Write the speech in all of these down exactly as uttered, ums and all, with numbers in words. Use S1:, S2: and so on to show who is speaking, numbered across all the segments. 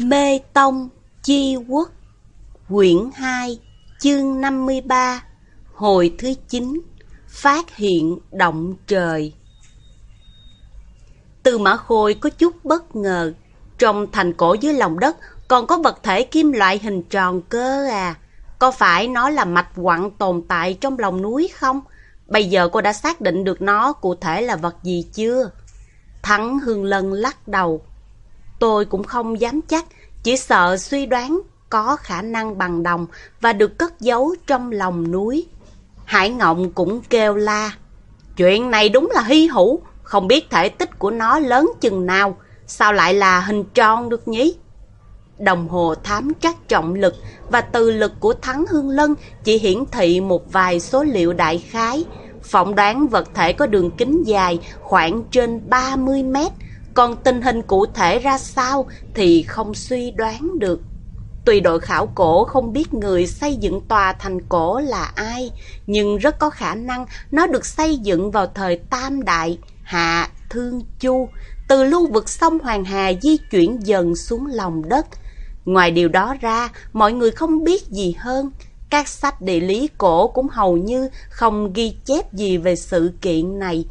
S1: Mê Tông Chi Quốc, quyển hai, chương năm mươi ba, hồi thứ chín, phát hiện động trời. Tư Mã Khôi có chút bất ngờ, trong thành cổ dưới lòng đất còn có vật thể kim loại hình tròn cơ à. Có phải nó là mạch quặng tồn tại trong lòng núi không? Bây giờ cô đã xác định được nó cụ thể là vật gì chưa? Thắng Hương Lân lắc đầu. Tôi cũng không dám chắc, chỉ sợ suy đoán có khả năng bằng đồng và được cất giấu trong lòng núi. Hải Ngộng cũng kêu la. Chuyện này đúng là hy hữu, không biết thể tích của nó lớn chừng nào, sao lại là hình tròn được nhỉ? Đồng hồ thám trắc trọng lực và từ lực của Thắng Hương Lân chỉ hiển thị một vài số liệu đại khái, phỏng đoán vật thể có đường kính dài khoảng trên ba mươi mét, còn tình hình cụ thể ra sao thì không suy đoán được. Tuy đội khảo cổ không biết người xây dựng tòa thành cổ là ai, nhưng rất có khả năng nó được xây dựng vào thời Tam Đại, Hạ, Thương, Chu, từ lưu vực sông Hoàng Hà di chuyển dần xuống lòng đất. Ngoài điều đó ra, mọi người không biết gì hơn. Các sách địa lý cổ cũng hầu như không ghi chép gì về sự kiện này.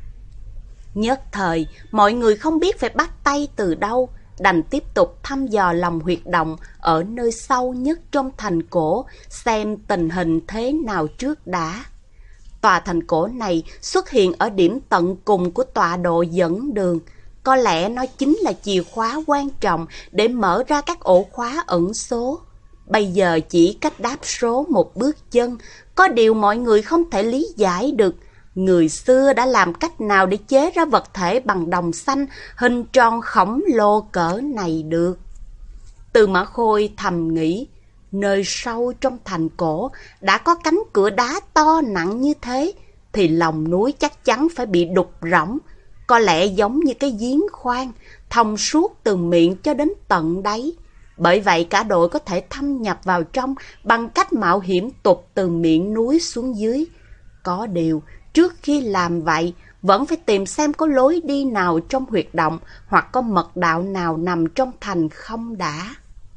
S1: Nhất thời, mọi người không biết phải bắt tay từ đâu, đành tiếp tục thăm dò lòng huyệt động ở nơi sâu nhất trong thành cổ, xem tình hình thế nào trước đã. Tòa thành cổ này xuất hiện ở điểm tận cùng của tọa độ dẫn đường. Có lẽ nó chính là chìa khóa quan trọng để mở ra các ổ khóa ẩn số. Bây giờ chỉ cách đáp số một bước chân, có điều mọi người không thể lý giải được. Người xưa đã làm cách nào để chế ra vật thể bằng đồng xanh hình tròn khổng lồ cỡ này được? Tư Mã Khôi thầm nghĩ, nơi sâu trong thành cổ đã có cánh cửa đá to nặng như thế, thì lòng núi chắc chắn phải bị đục rỗng, có lẽ giống như cái giếng khoan, thông suốt từ miệng cho đến tận đáy. Bởi vậy cả đội có thể thâm nhập vào trong bằng cách mạo hiểm tụt từ miệng núi xuống dưới. Có điều, trước khi làm vậy, vẫn phải tìm xem có lối đi nào trong huyệt động hoặc có mật đạo nào nằm trong thành không đã.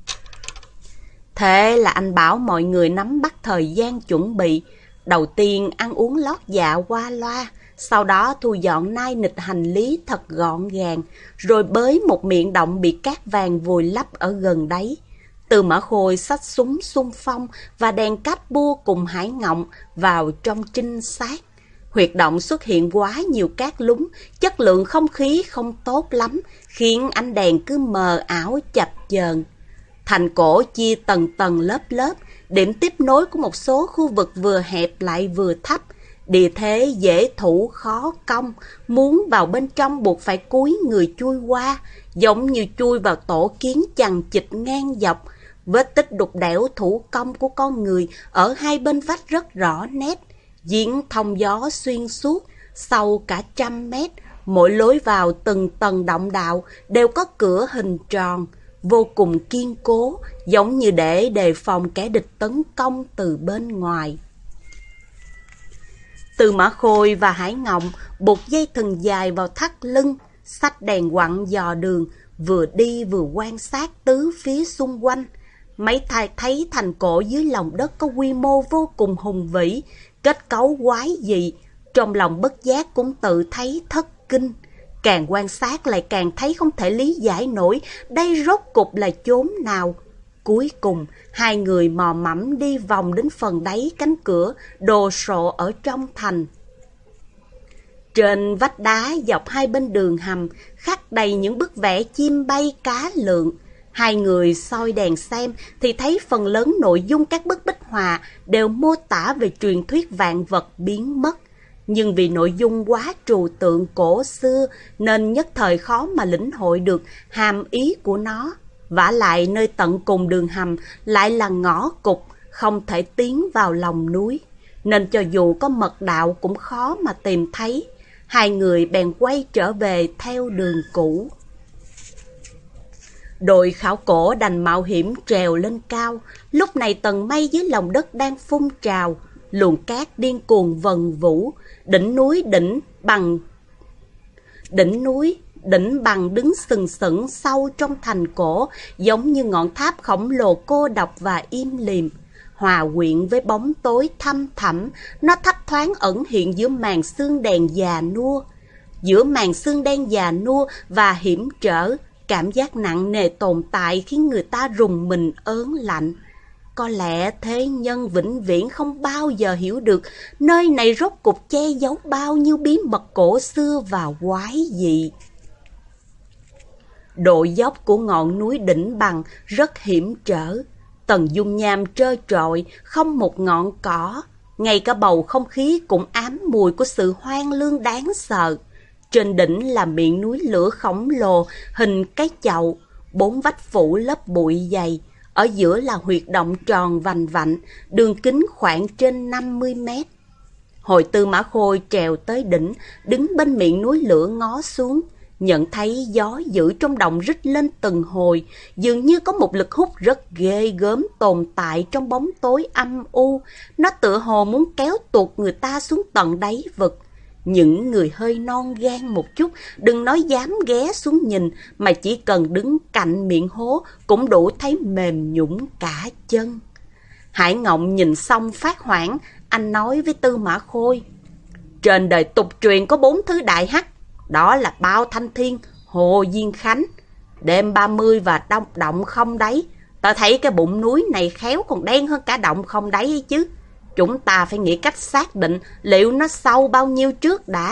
S1: Thế là anh bảo mọi người nắm bắt thời gian chuẩn bị. Đầu tiên ăn uống lót dạ qua loa, sau đó thu dọn nai nịch hành lý thật gọn gàng, rồi bới một miệng động bị cát vàng vùi lấp ở gần đấy. Tư Mã Khôi xách súng xung phong và đèn cát bua cùng Hải Ngộng vào trong trinh sát. Huyệt động xuất hiện quá nhiều cát lúng, chất lượng không khí không tốt lắm, khiến ánh đèn cứ mờ ảo chập chờn. Thành cổ chia tầng tầng lớp lớp, điểm tiếp nối của một số khu vực vừa hẹp lại vừa thấp. Địa thế dễ thủ khó công, muốn vào bên trong buộc phải cúi người chui qua, giống như chui vào tổ kiến chằng chịt ngang dọc. Vết tích đục đẽo thủ công của con người ở hai bên vách rất rõ nét, giếng thông gió xuyên suốt, sâu cả trăm mét, mỗi lối vào từng tầng động đạo đều có cửa hình tròn, vô cùng kiên cố, giống như để đề phòng kẻ địch tấn công từ bên ngoài. Tư Mã Khôi và Hải Ngộng buộc dây thừng dài vào thắt lưng, xách đèn quặng dò đường, vừa đi vừa quan sát tứ phía xung quanh. Mấy thai thấy thành cổ dưới lòng đất có quy mô vô cùng hùng vĩ, kết cấu quái dị, trong lòng bất giác cũng tự thấy thất kinh. Càng quan sát lại càng thấy không thể lý giải nổi đây rốt cục là chốn nào. Cuối cùng, hai người mò mẫm đi vòng đến phần đáy cánh cửa đồ sộ ở trong thành. Trên vách đá dọc hai bên đường hầm khắc đầy những bức vẽ chim bay cá lượn. Hai người soi đèn xem thì thấy phần lớn nội dung các bức bích họa đều mô tả về truyền thuyết vạn vật biến mất. Nhưng vì nội dung quá trừu tượng cổ xưa nên nhất thời khó mà lĩnh hội được hàm ý của nó. Vả lại nơi tận cùng đường hầm lại là ngõ cụt, không thể tiến vào lòng núi, nên cho dù có mật đạo cũng khó mà tìm thấy. Hai người bèn quay trở về theo đường cũ. Đội khảo cổ đành mạo hiểm trèo lên cao. Lúc này tầng mây dưới lòng đất đang phun trào, luồng cát điên cuồng vần vũ, đỉnh núi đỉnh bằng đỉnh núi Đỉnh bằng đứng sừng sững sâu trong thành cổ, giống như ngọn tháp khổng lồ cô độc và im lìm. Hòa quyện với bóng tối thăm thẳm, nó thấp thoáng ẩn hiện giữa màn sương đen già nua. Giữa màn sương đen già nua và hiểm trở, cảm giác nặng nề tồn tại khiến người ta rùng mình ớn lạnh. Có lẽ thế nhân vĩnh viễn không bao giờ hiểu được nơi này rốt cuộc che giấu bao nhiêu bí mật cổ xưa và quái dị. Độ dốc của ngọn núi Đỉnh Bằng rất hiểm trở. Tầng dung nham trơ trọi, không một ngọn cỏ. Ngay cả bầu không khí cũng ám mùi của sự hoang lương đáng sợ. Trên đỉnh là miệng núi lửa khổng lồ, hình cái chậu, bốn vách phủ lớp bụi dày. Ở giữa là huyệt động tròn vành vạnh, đường kính khoảng trên năm mươi mét. Hồi Tư Mã Khôi trèo tới đỉnh, đứng bên miệng núi lửa ngó xuống, nhận thấy gió dữ trong động rít lên từng hồi, dường như có một lực hút rất ghê gớm tồn tại trong bóng tối âm u. Nó tựa hồ muốn kéo tuột người ta xuống tận đáy vực. Những người hơi non gan một chút, đừng nói dám ghé xuống nhìn, mà chỉ cần đứng cạnh miệng hố cũng đủ thấy mềm nhũn cả chân. Hải Ngộng nhìn xong phát hoảng, anh nói với Tư Mã Khôi: trên đời tục truyền có bốn thứ đại hắc, đó là Bao Thanh Thiên, Hồ Diên Khánh, đêm ba mươi và đông động không đáy. Ta thấy cái bụng núi này khéo còn đen hơn cả động không đáy ấy chứ. Chúng ta phải nghĩ cách xác định liệu nó sâu bao nhiêu trước đã.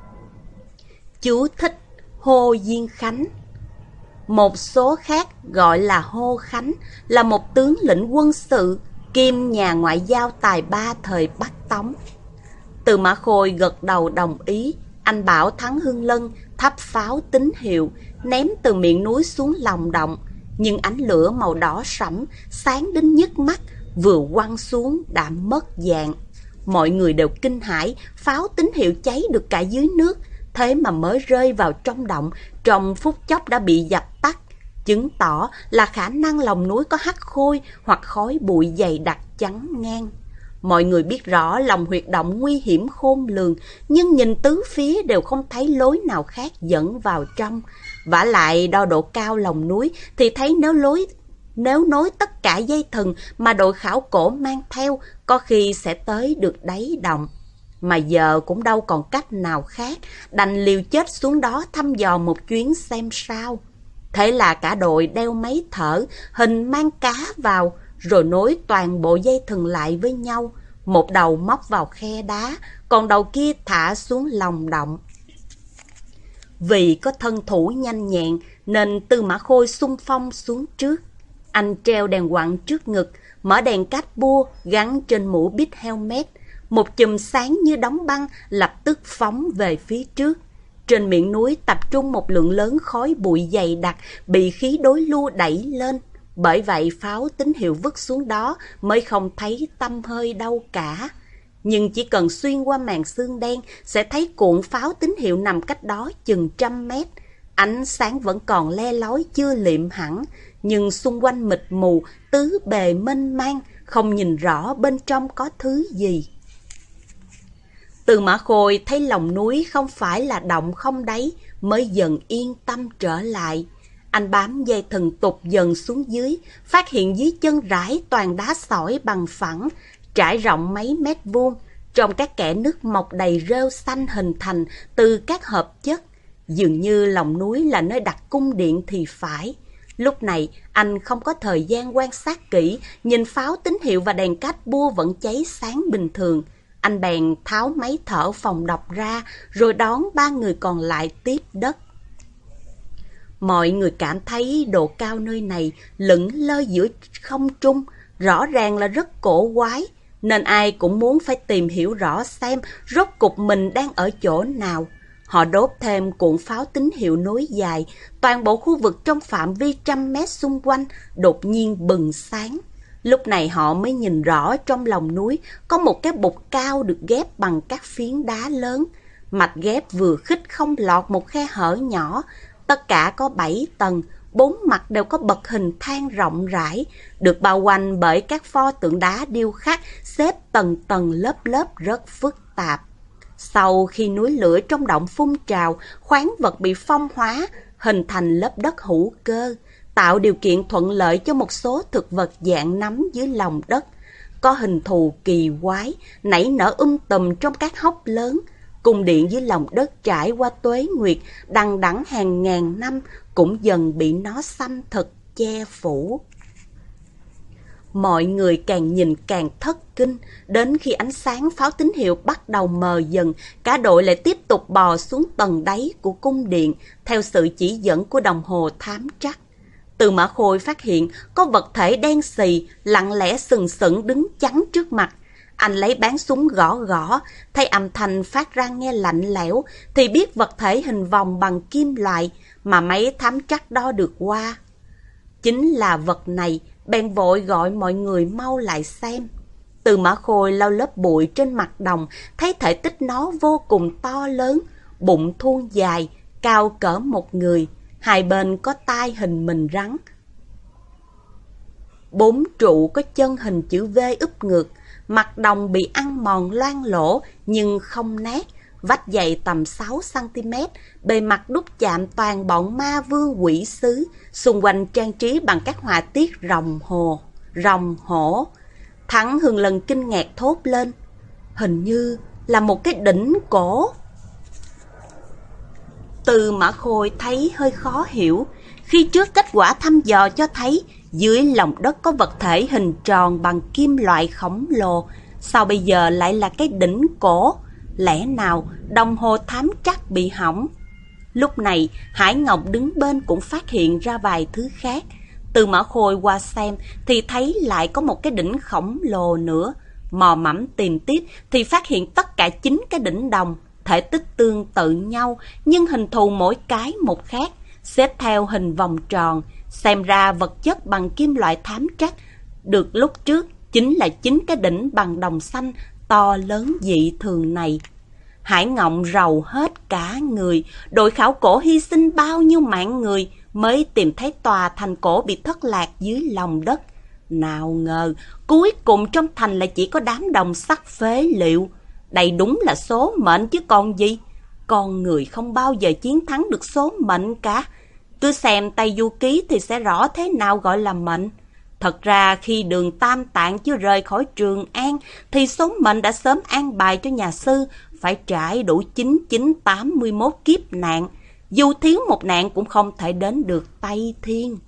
S1: Chú thích: Hồ Diên Khánh. Một số khác gọi là Hô Khánh, là một tướng lĩnh quân sự, kiêm nhà ngoại giao tài ba thời Bắc Tống. Tư Mã Khôi gật đầu đồng ý. Anh bảo Thắng Hưng Lân thắp pháo tín hiệu, ném từ miệng núi xuống lòng động. Nhưng ánh lửa màu đỏ sẫm, sáng đến nhức mắt, vừa quăng xuống đã mất dạng. Mọi người đều kinh hãi, pháo tín hiệu cháy được cả dưới nước, thế mà mới rơi vào trong động, trong phút chốc đã bị dập tắt, chứng tỏ là khả năng lòng núi có hắc khôi hoặc khói bụi dày đặc chắn ngang. Mọi người biết rõ lòng huyệt động nguy hiểm khôn lường, nhưng nhìn tứ phía đều không thấy lối nào khác dẫn vào trong. Vả lại đo độ cao lòng núi thì thấy nếu lối Nếu nối tất cả dây thừng mà đội khảo cổ mang theo, có khi sẽ tới được đáy động. Mà giờ cũng đâu còn cách nào khác, đành liều chết xuống đó thăm dò một chuyến xem sao. Thế là cả đội đeo máy thở, hình mang cá vào, rồi nối toàn bộ dây thừng lại với nhau. Một đầu móc vào khe đá, còn đầu kia thả xuống lòng động. Vì có thân thủ nhanh nhẹn, nên Tư Mã Khôi xung phong xuống trước. Anh treo đèn quặng trước ngực, mở đèn cát bua gắn trên mũ bít helmet. Một chùm sáng như đóng băng lập tức phóng về phía trước. Trên miệng núi tập trung một lượng lớn khói bụi dày đặc bị khí đối lưu đẩy lên. Bởi vậy pháo tín hiệu vứt xuống đó mới không thấy tăm hơi đâu cả. Nhưng chỉ cần xuyên qua màn sương đen sẽ thấy cuộn pháo tín hiệu nằm cách đó chừng trăm mét. Ánh sáng vẫn còn le lói chưa liệm hẳn, nhưng xung quanh mịt mù, tứ bề mênh mang, không nhìn rõ bên trong có thứ gì. Tư Mã Khôi thấy lòng núi không phải là động không đáy, mới dần yên tâm trở lại. Anh bám dây thừng tụt dần xuống dưới, phát hiện dưới chân rải toàn đá sỏi bằng phẳng, trải rộng mấy mét vuông, trong các kẽ nước mọc đầy rêu xanh hình thành từ các hợp chất. Dường như lòng núi là nơi đặt cung điện thì phải. Lúc này anh không có thời gian quan sát kỹ, nhìn pháo tín hiệu và đèn cát bua vẫn cháy sáng bình thường. Anh bèn tháo máy thở phòng độc ra, rồi đón ba người còn lại tiếp đất. Mọi người cảm thấy độ cao nơi này lững lơ giữa không trung, rõ ràng là rất cổ quái, nên ai cũng muốn phải tìm hiểu rõ xem rốt cục mình đang ở chỗ nào. Họ đốt thêm cuộn pháo tín hiệu nối dài, toàn bộ khu vực trong phạm vi trăm mét xung quanh đột nhiên bừng sáng. Lúc này họ mới nhìn rõ trong lòng núi có một cái bục cao được ghép bằng các phiến đá lớn. Mạch ghép vừa khít không lọt một khe hở nhỏ. Tất cả có bảy tầng, bốn mặt đều có bậc hình thang rộng rãi, được bao quanh bởi các pho tượng đá điêu khắc xếp tầng tầng lớp lớp rất phức tạp. Sau khi núi lửa trong động phun trào, khoáng vật bị phong hóa, hình thành lớp đất hữu cơ, tạo điều kiện thuận lợi cho một số thực vật dạng nấm dưới lòng đất, có hình thù kỳ quái, nảy nở um tùm trong các hốc lớn. Cung điện dưới lòng đất trải qua tuế nguyệt, đằng đẵng hàng ngàn năm, cũng dần bị nó xâm thực, che phủ. Mọi người càng nhìn càng thất kinh, đến khi ánh sáng pháo tín hiệu bắt đầu mờ dần, cả đội lại tiếp tục bò xuống tầng đáy của cung điện, theo sự chỉ dẫn của đồng hồ thám trắc. Từ Mã Khôi phát hiện có vật thể đen xì, lặng lẽ sừng sững đứng chắn trước mặt. Anh lấy bán súng gõ gõ, thấy âm thanh phát ra nghe lạnh lẽo, thì biết vật thể hình vòng bằng kim loại mà máy thám trắc đo được qua. Chính là vật này, bèn vội gọi mọi người mau lại xem. Từ Mã Khôi lau lớp bụi trên mặt đồng, thấy thể tích nó vô cùng to lớn, bụng thuôn dài, cao cỡ một người, hai bên có tai hình mình rắn. Bốn trụ có chân hình chữ V úp ngược, mặt đồng bị ăn mòn loang lỗ nhưng không nát, vách dày tầm sáu xăng ti mét, bề mặt đúc chạm toàn bọn ma vương quỷ sứ, xung quanh trang trí bằng các họa tiết rồng hồ, rồng hổ. Thắng Hương Lân kinh ngạc thốt lên, hình như là một cái đỉnh cổ. Từ Mã Khôi thấy hơi khó hiểu, khi trước kết quả thăm dò cho thấy dưới lòng đất có vật thể hình tròn bằng kim loại khổng lồ, sao bây giờ lại là cái đỉnh cổ? Lẽ nào đồng hồ thám trắc bị hỏng? Lúc này Hải Ngọc đứng bên cũng phát hiện ra vài thứ khác. Từ Mã Khôi qua xem thì thấy lại có một cái đỉnh khổng lồ nữa. Mò mẫm tìm tiếp thì phát hiện tất cả chín cái đỉnh đồng, thể tích tương tự nhau nhưng hình thù mỗi cái một khác, xếp theo hình vòng tròn. Xem ra vật chất bằng kim loại thám trắc được lúc trước chính là chín cái đỉnh bằng đồng xanh to lớn dị thường này. Hải Ngộng rầu hết cả người, đội khảo cổ hy sinh bao nhiêu mạng người mới tìm thấy tòa thành cổ bị thất lạc dưới lòng đất. Nào ngờ cuối cùng trong thành lại chỉ có đám đồng sắt phế liệu. Đây đúng là số mệnh chứ còn gì. Con người không bao giờ chiến thắng được số mệnh cả. Cứ xem Tây Du Ký thì sẽ rõ thế nào gọi là mệnh. Thật ra khi Đường Tam Tạng chưa rời khỏi Trường An thì số mệnh đã sớm an bài cho nhà sư phải trải đủ chín chín tám mươi mốt kiếp nạn. Dù thiếu một nạn cũng không thể đến được Tây Thiên.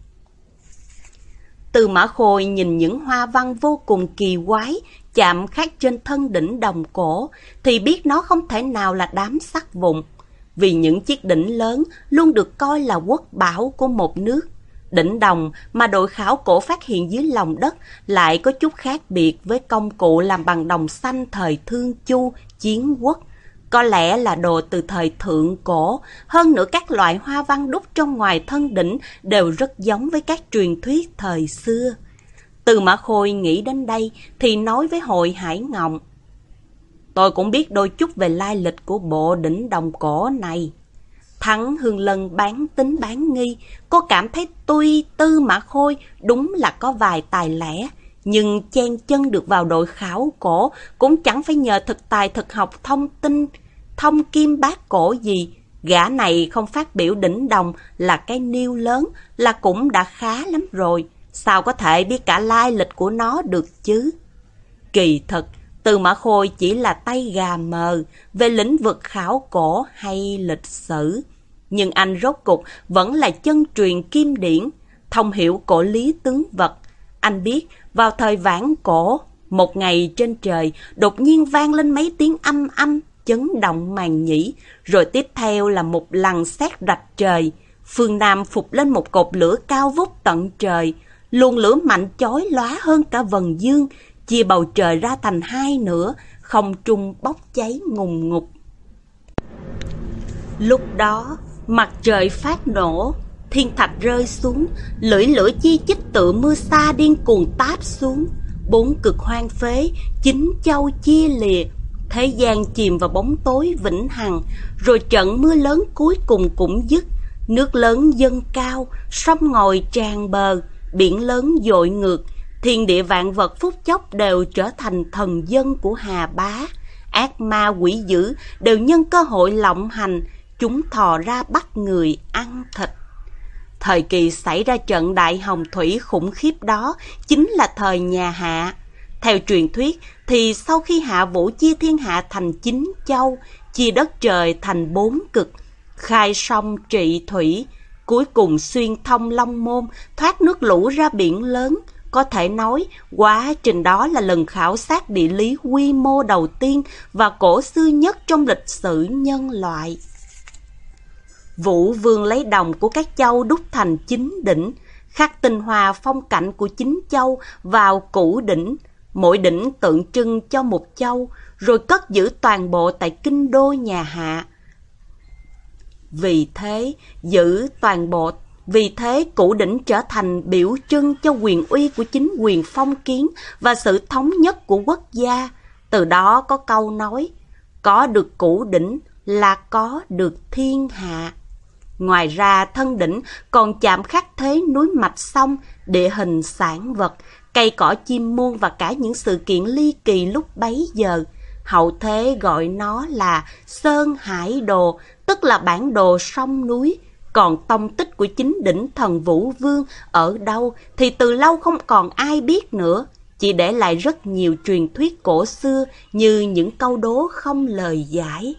S1: Từ Mã Khôi nhìn những hoa văn vô cùng kỳ quái chạm khắc trên thân đỉnh đồng cổ thì biết nó không thể nào là đám sắt vụn. Vì những chiếc đỉnh lớn luôn được coi là quốc bảo của một nước. Đỉnh đồng mà đội khảo cổ phát hiện dưới lòng đất lại có chút khác biệt với công cụ làm bằng đồng xanh thời Thương Chu, Chiến Quốc. Có lẽ là đồ từ thời thượng cổ, hơn nữa các loại hoa văn đúc trong ngoài thân đỉnh đều rất giống với các truyền thuyết thời xưa. Từ Mã Khôi nghĩ đến đây thì nói với hội Hải Ngộng. Tôi cũng biết đôi chút về lai lịch của bộ đỉnh đồng cổ này. Thắng Hương Lân bán tính bán nghi, cô cảm thấy tuy Tư Mã Khôi đúng là có vài tài lẻ, nhưng chen chân được vào đội khảo cổ cũng chẳng phải nhờ thực tài thực học thông tin, thông kim bát cổ gì. Gã này không phát biểu đỉnh đồng là cái niêu lớn là cũng đã khá lắm rồi. Sao có thể biết cả lai lịch của nó được chứ? Kỳ thực, Từ Mã Khôi chỉ là tay gà mờ về lĩnh vực khảo cổ hay lịch sử. Nhưng anh rốt cục vẫn là chân truyền kim điển, thông hiểu cổ lý tướng vật. Anh biết, vào thời Vãn Cổ, một ngày trên trời đột nhiên vang lên mấy tiếng âm âm, chấn động màn nhĩ, rồi tiếp theo là một lằn sét rạch trời. Phương Nam phục lên một cột lửa cao vút tận trời, luồng lửa mạnh chói lóa hơn cả vầng dương, chia bầu trời ra thành hai nửa, không trung bốc cháy ngùn ngụt. Lúc đó, mặt trời phát nổ, thiên thạch rơi xuống, lưỡi lửa chi chít tựa mưa sa điên cuồng táp xuống. Bốn cực hoang phế, chín châu chia lìa, thế gian chìm vào bóng tối vĩnh hằng. Rồi trận mưa lớn cuối cùng cũng dứt, nước lớn dâng cao, sông ngòi tràn bờ, biển lớn dội ngược. Thiên địa vạn vật phút chốc đều trở thành thần dân của Hà Bá. ác ma quỷ dữ đều nhân cơ hội lộng hành, chúng thò ra bắt người ăn thịt. Thời kỳ xảy ra trận đại hồng thủy khủng khiếp đó chính là thời nhà Hạ. Theo truyền thuyết thì sau khi Hạ Vũ chia thiên hạ thành chín châu, chia đất trời thành bốn cực, khai sông trị thủy, cuối cùng xuyên thông Long Môn, thoát nước lũ ra biển lớn. Có thể nói, quá trình đó là lần khảo sát địa lý quy mô đầu tiên và cổ xưa nhất trong lịch sử nhân loại. Vũ Vương lấy đồng của các châu đúc thành chín đỉnh, khắc tinh hoa phong cảnh của chín châu vào cửu đỉnh, mỗi đỉnh tượng trưng cho một châu, rồi cất giữ toàn bộ tại kinh đô nhà Hạ. Vì thế, giữ toàn bộ Vì thế, cửu đỉnh trở thành biểu trưng cho quyền uy của chính quyền phong kiến và sự thống nhất của quốc gia. Từ đó có câu nói, có được cửu đỉnh là có được thiên hạ. Ngoài ra, thân đỉnh còn chạm khắc thế núi mạch sông, địa hình sản vật, cây cỏ chim muôn và cả những sự kiện ly kỳ lúc bấy giờ. Hậu thế gọi nó là Sơn Hải Đồ, tức là bản đồ sông núi. Còn tông tích của chính đỉnh thần Vũ Vương ở đâu thì từ lâu không còn ai biết nữa, chỉ để lại rất nhiều truyền thuyết cổ xưa như những câu đố không lời giải.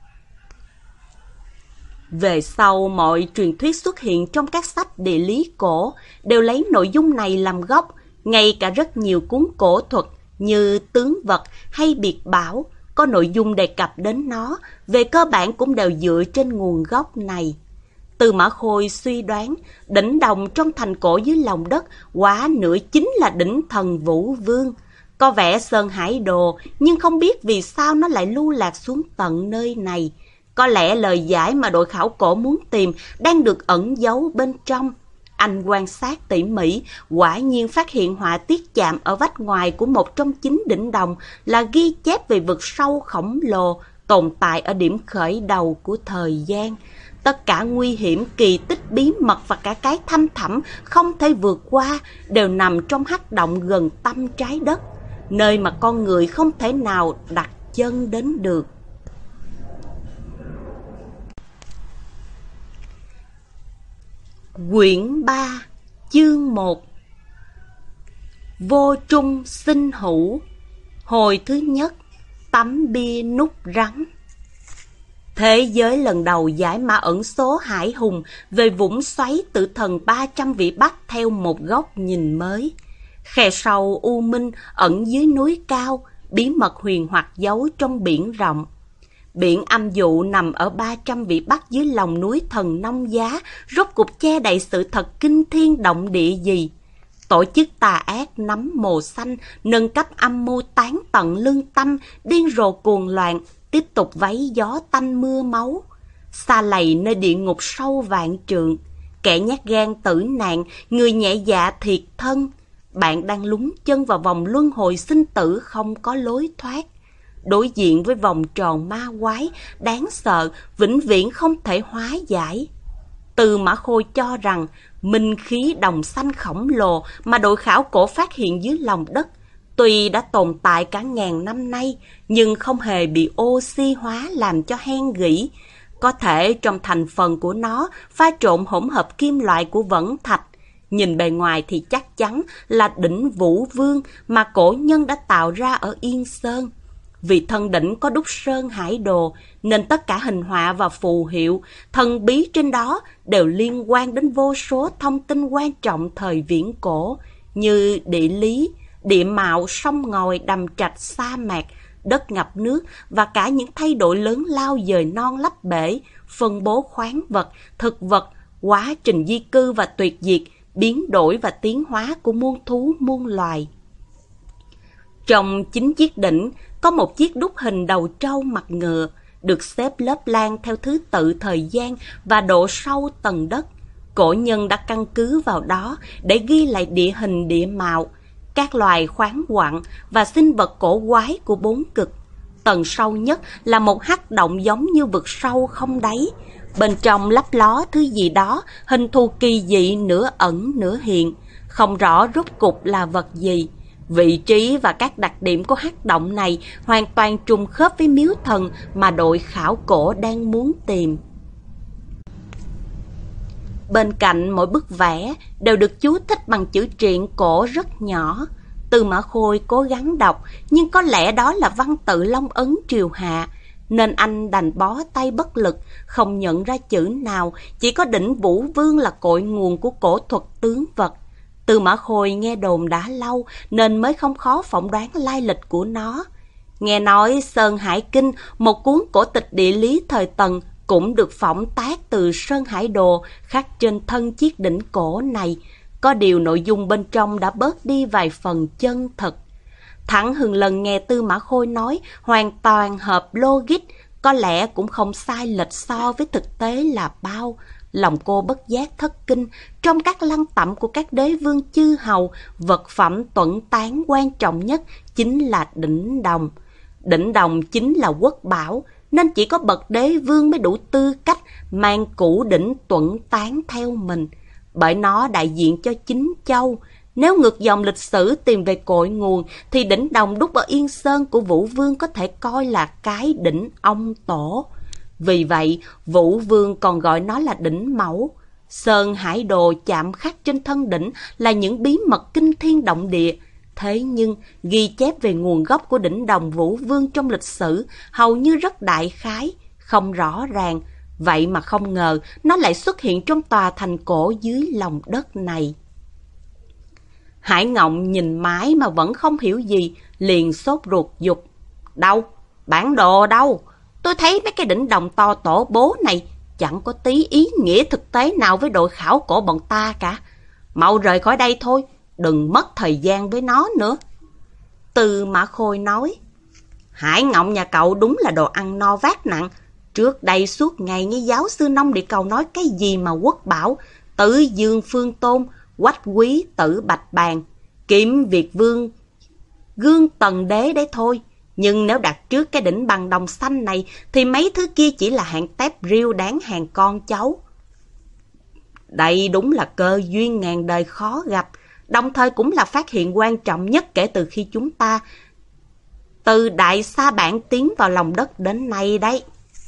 S1: Về sau, mọi truyền thuyết xuất hiện trong các sách địa lý cổ đều lấy nội dung này làm gốc, ngay cả rất nhiều cuốn cổ thuật như Tướng Vật hay Biệt Bảo có nội dung đề cập đến nó, về cơ bản cũng đều dựa trên nguồn gốc này. Tư Mã Khôi suy đoán đỉnh đồng trong thành cổ dưới lòng đất quá nửa chính là đỉnh thần Vũ Vương. Có vẻ Sơn Hải Đồ, nhưng không biết vì sao nó lại lưu lạc xuống tận nơi này. Có lẽ lời giải mà đội khảo cổ muốn tìm đang được ẩn giấu bên trong. Anh quan sát tỉ mỉ, quả nhiên phát hiện họa tiết chạm ở vách ngoài của một trong chín đỉnh đồng là ghi chép về vực sâu khổng lồ tồn tại ở điểm khởi đầu của thời gian. Tất cả nguy hiểm, kỳ tích bí mật và cả cái thăm thẳm không thể vượt qua đều nằm trong hắc động gần tâm trái đất, nơi mà con người không thể nào đặt chân đến được. Quyển ba, chương một. Vô trung sinh hữu. Hồi thứ nhất, tấm bia nút rắn. Thế giới lần đầu giải mã ẩn số hải hùng về vũng xoáy tử thần ba trăm vị Bắc theo một góc nhìn mới. Khe sâu u minh ẩn dưới núi cao, bí mật huyền hoặc giấu trong biển rộng. Biển âm dụ nằm ở ba trăm vị Bắc dưới lòng núi Thần Nông Giá, rốt cuộc che đậy sự thật kinh thiên động địa gì? Tổ chức tà ác nắm mồ xanh, nâng cấp âm mưu tán tận lương tâm, điên rồ cuồng loạn, tiếp tục váy gió tanh mưa máu. Xa lầy nơi địa ngục sâu vạn trượng, kẻ nhát gan tử nạn, người nhẹ dạ thiệt thân. Bạn đang lún chân vào vòng luân hồi sinh tử không có lối thoát. Đối diện với vòng tròn ma quái, đáng sợ, vĩnh viễn không thể hóa giải. Tư Mã Khôi cho rằng minh khí đồng xanh khổng lồ mà đội khảo cổ phát hiện dưới lòng đất, tuy đã tồn tại cả ngàn năm nay, nhưng không hề bị oxy hóa làm cho hen gỉ. Có thể trong thành phần của nó pha trộn hỗn hợp kim loại của vẫn thạch. Nhìn bề ngoài thì chắc chắn là đỉnh Vũ Vương mà cổ nhân đã tạo ra ở Yên Sơn. Vì thân đỉnh có đúc Sơn Hải Đồ, nên tất cả hình họa và phù hiệu, thần bí trên đó đều liên quan đến vô số thông tin quan trọng thời viễn cổ, như địa lý, địa mạo, sông ngòi, đầm trạch, sa mạc, đất ngập nước và cả những thay đổi lớn lao dời non lấp bể, phân bố khoáng vật, thực vật, quá trình di cư và tuyệt diệt, biến đổi và tiến hóa của muôn thú muôn loài. Trong chín chiếc đỉnh, có một chiếc đúc hình đầu trâu mặt ngựa, được xếp lớp lang theo thứ tự thời gian và độ sâu tầng đất. Cổ nhân đã căn cứ vào đó để ghi lại địa hình địa mạo, các loài khoáng quặng và sinh vật cổ quái của bốn cực. Tầng sâu nhất là một hắc động giống như vực sâu không đáy. Bên trong lấp ló thứ gì đó, hình thù kỳ dị nửa ẩn nửa hiện, không rõ rốt cục là vật gì. Vị trí và các đặc điểm của hắc động này hoàn toàn trùng khớp với miếu thần mà đội khảo cổ đang muốn tìm. Bên cạnh mỗi bức vẽ đều được chú thích bằng chữ truyện cổ rất nhỏ. Tư Mã Khôi cố gắng đọc, nhưng có lẽ đó là văn tự Long Ấn triều hạ, nên anh đành bó tay bất lực, không nhận ra chữ nào, chỉ có đỉnh Vũ Vương là cội nguồn của cổ thuật tướng vật. Tư Mã Khôi nghe đồn đã lâu nên mới không khó phỏng đoán lai lịch của nó. Nghe nói Sơn Hải Kinh, một cuốn cổ tịch địa lý thời Tần, cũng được phỏng tác từ Sơn Hải Đồ khắc trên thân chiếc đỉnh cổ này. Có điều nội dung bên trong đã bớt đi vài phần chân thực. Thẳng Hừng lần nghe Tư Mã Khôi nói hoàn toàn hợp logic, có lẽ cũng không sai lệch so với thực tế là bao. Lòng cô bất giác thất kinh, trong các lăng tẩm của các đế vương chư hầu, vật phẩm tuẩn tán quan trọng nhất chính là đỉnh đồng. Đỉnh đồng chính là quốc bảo, nên chỉ có bậc đế vương mới đủ tư cách mang củ đỉnh tuẩn tán theo mình, bởi nó đại diện cho chính châu. Nếu ngược dòng lịch sử tìm về cội nguồn, thì đỉnh đồng đúc ở Yên Sơn của Vũ Vương có thể coi là cái đỉnh ông tổ. Vì vậy, Vũ Vương còn gọi nó là đỉnh mẫu. Sơn Hải Đồ chạm khắc trên thân đỉnh là những bí mật kinh thiên động địa. Thế nhưng, ghi chép về nguồn gốc của đỉnh đồng Vũ Vương trong lịch sử hầu như rất đại khái, không rõ ràng. Vậy mà không ngờ nó lại xuất hiện trong tòa thành cổ dưới lòng đất này. Hải Ngộng nhìn mãi mà vẫn không hiểu gì, liền sốt ruột giục. Đâu? Bản đồ đâu? Tôi thấy mấy cái đỉnh đồng to tổ bố này chẳng có tí ý nghĩa thực tế nào với đội khảo cổ bọn ta cả. Mau rời khỏi đây thôi, đừng mất thời gian với nó nữa. Tư Mã Khôi nói. Hải Ngộng nhà cậu đúng là đồ ăn no vác nặng. Trước đây suốt ngày nghe giáo sư Nông Địa Cầu nói cái gì mà quốc bảo, Tử Dương Phương Tôn, Quách Quý Tử Bạch Bàn, Kiếm Việt Vương, Gương Tần Đế đấy thôi. Nhưng nếu đặt trước cái đỉnh bằng đồng xanh này thì mấy thứ kia chỉ là hạng tép riêu đáng hàng con cháu. Đây đúng là cơ duyên ngàn đời khó gặp, đồng thời cũng là phát hiện quan trọng nhất kể từ khi chúng ta từ Đại Sa Bản tiến vào lòng đất đến nay đấy.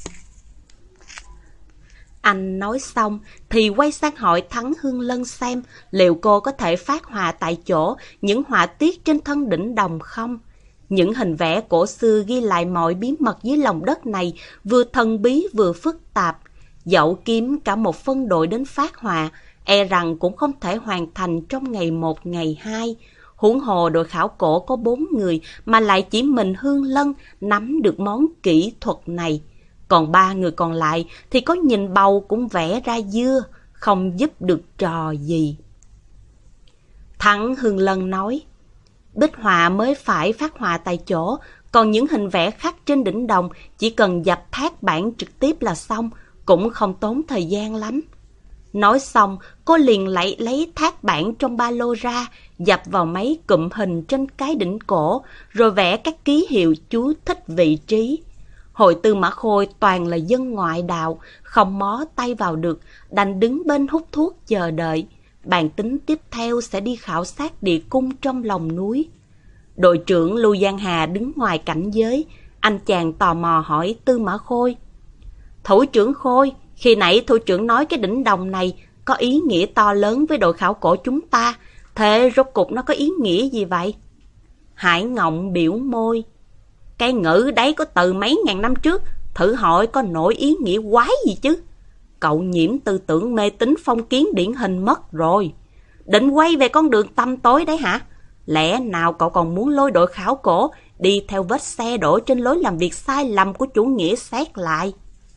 S1: Anh nói xong thì quay sang hỏi Thắng Hương Lân xem liệu cô có thể phát họa tại chỗ những họa tiết trên thân đỉnh đồng không. Những hình vẽ cổ xưa ghi lại mọi bí mật dưới lòng đất này vừa thần bí vừa phức tạp. Dẫu kiếm cả một phân đội đến phát họa, e rằng cũng không thể hoàn thành trong ngày một ngày hai. Huống hồ đội khảo cổ có bốn người mà lại chỉ mình Hương Lân nắm được món kỹ thuật này. Còn ba người còn lại thì có nhìn bầu cũng vẽ ra dưa, không giúp được trò gì. Thắng Hương Lân nói, bích họa mới phải phát họa tại chỗ, còn những hình vẽ khắc trên đỉnh đồng chỉ cần dập thác bản trực tiếp là xong, cũng không tốn thời gian lắm. Nói xong, cô liền lấy, lấy thác bản trong ba lô ra, dập vào mấy cụm hình trên cái đỉnh cổ, rồi vẽ các ký hiệu chú thích vị trí. Hội Tư Mã Khôi toàn là dân ngoại đạo, không mó tay vào được, đành đứng bên hút thuốc chờ đợi. Bàn tính tiếp theo sẽ đi khảo sát địa cung trong lòng núi. Đội trưởng Lưu Giang Hà đứng ngoài cảnh giới, anh chàng tò mò hỏi Tư Mã Khôi. Thủ trưởng Khôi, khi nãy thủ trưởng nói cái đỉnh đồng này có ý nghĩa to lớn với đội khảo cổ chúng ta, thế rốt cục nó có ý nghĩa gì vậy? Hải Ngộng biểu môi. Cái ngữ đấy có từ mấy ngàn năm trước, thử hỏi có nổi ý nghĩa quái gì chứ? Cậu nhiễm tư tưởng mê tín phong kiến điển hình mất rồi. Định quay về con đường tăm tối đấy hả? Lẽ nào cậu còn muốn lôi đội khảo cổ đi theo vết xe đổ trên lối làm việc sai lầm của chủ nghĩa xét lại?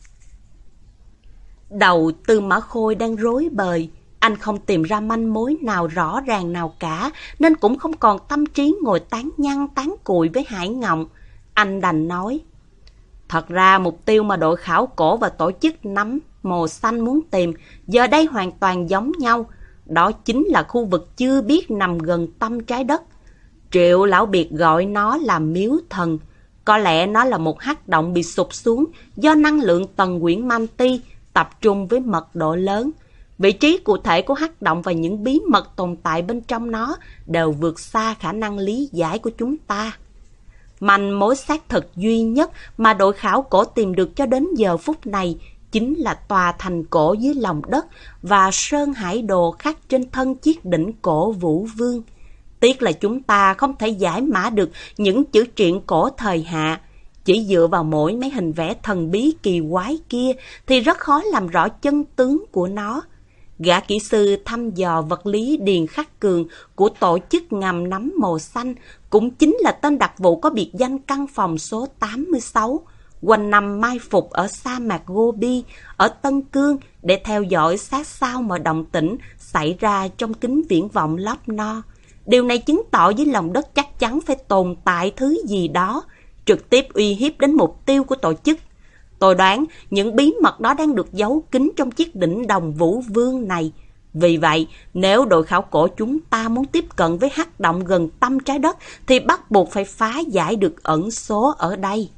S1: Đầu Tư Mã Khôi đang rối bời, anh không tìm ra manh mối nào rõ ràng nào cả, nên cũng không còn tâm trí ngồi tán nhăn tán cùi với Hải Ngộng. Anh đành nói, thật ra mục tiêu mà đội khảo cổ và tổ chức nắm mồ xanh muốn tìm giờ đây hoàn toàn giống nhau. Đó chính là khu vực chưa biết nằm gần tâm trái đất. Triệu Lão Biệt gọi nó là miếu thần. Có lẽ nó là một hắc động bị sụp xuống do năng lượng tầng quyển manti tập trung với mật độ lớn. Vị trí cụ thể của hắc động và những bí mật tồn tại bên trong nó đều vượt xa khả năng lý giải của chúng ta. Manh mối xác thực duy nhất mà đội khảo cổ tìm được cho đến giờ phút này chính là tòa thành cổ dưới lòng đất và sơn hải đồ khắc trên thân chiếc đỉnh cổ Vũ Vương. Tiếc là chúng ta không thể giải mã được những chữ truyện cổ thời Hạ. Chỉ dựa vào mỗi mấy hình vẽ thần bí kỳ quái kia thì rất khó làm rõ chân tướng của nó. Gã kỹ sư thăm dò vật lý Điền Khắc Cường của tổ chức ngầm nắm màu xanh cũng chính là tên đặc vụ có biệt danh căn phòng số tám mươi sáu, quanh năm mai phục ở sa mạc Gobi, ở Tân Cương để theo dõi sát sao mọi động tĩnh xảy ra trong kính viễn vọng Lobno. Điều này chứng tỏ dưới lòng đất chắc chắn phải tồn tại thứ gì đó, trực tiếp uy hiếp đến mục tiêu của tổ chức. Tôi đoán những bí mật đó đang được giấu kín trong chiếc đỉnh đồng Vũ Vương này. Vì vậy, nếu đội khảo cổ chúng ta muốn tiếp cận với hắc động gần tâm trái đất thì bắt buộc phải phá giải được ẩn số ở đây.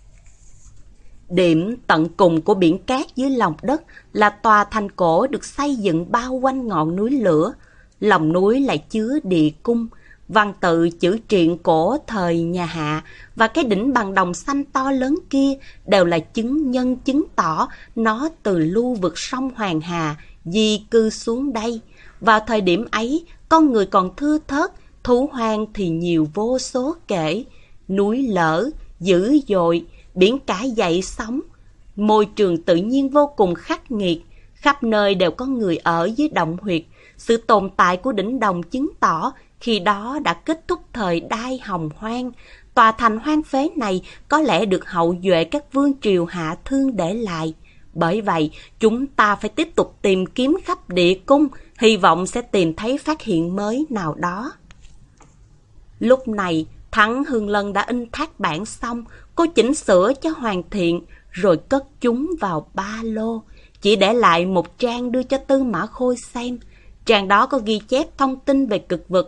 S1: Điểm tận cùng của biển cát dưới lòng đất là tòa thành cổ được xây dựng bao quanh ngọn núi lửa. Lòng núi lại chứa địa cung, văn tự chữ truyện cổ thời nhà Hạ và cái đỉnh bằng đồng xanh to lớn kia đều là chứng nhân chứng tỏ nó từ lưu vực sông Hoàng Hà di cư xuống đây. Vào thời điểm ấy, con người còn thưa thớt, thú hoang thì nhiều vô số kể. Núi lở, dữ dội, biển cả dậy sóng, môi trường tự nhiên vô cùng khắc nghiệt, khắp nơi đều có người ở dưới động huyệt. Sự tồn tại của đỉnh đồng chứng tỏ khi đó đã kết thúc thời Đai Hồng Hoang. Tòa thành hoang phế này có lẽ được hậu duệ các vương triều Hạ Thương để lại. Bởi vậy, chúng ta phải tiếp tục tìm kiếm khắp địa cung, hy vọng sẽ tìm thấy phát hiện mới nào đó. Lúc này, Thắng Hương Lân đã in thác bản xong, cô chỉnh sửa cho hoàn thiện, rồi cất chúng vào ba lô. Chỉ để lại một trang đưa cho Tư Mã Khôi xem. Trang đó có ghi chép thông tin về cực vực.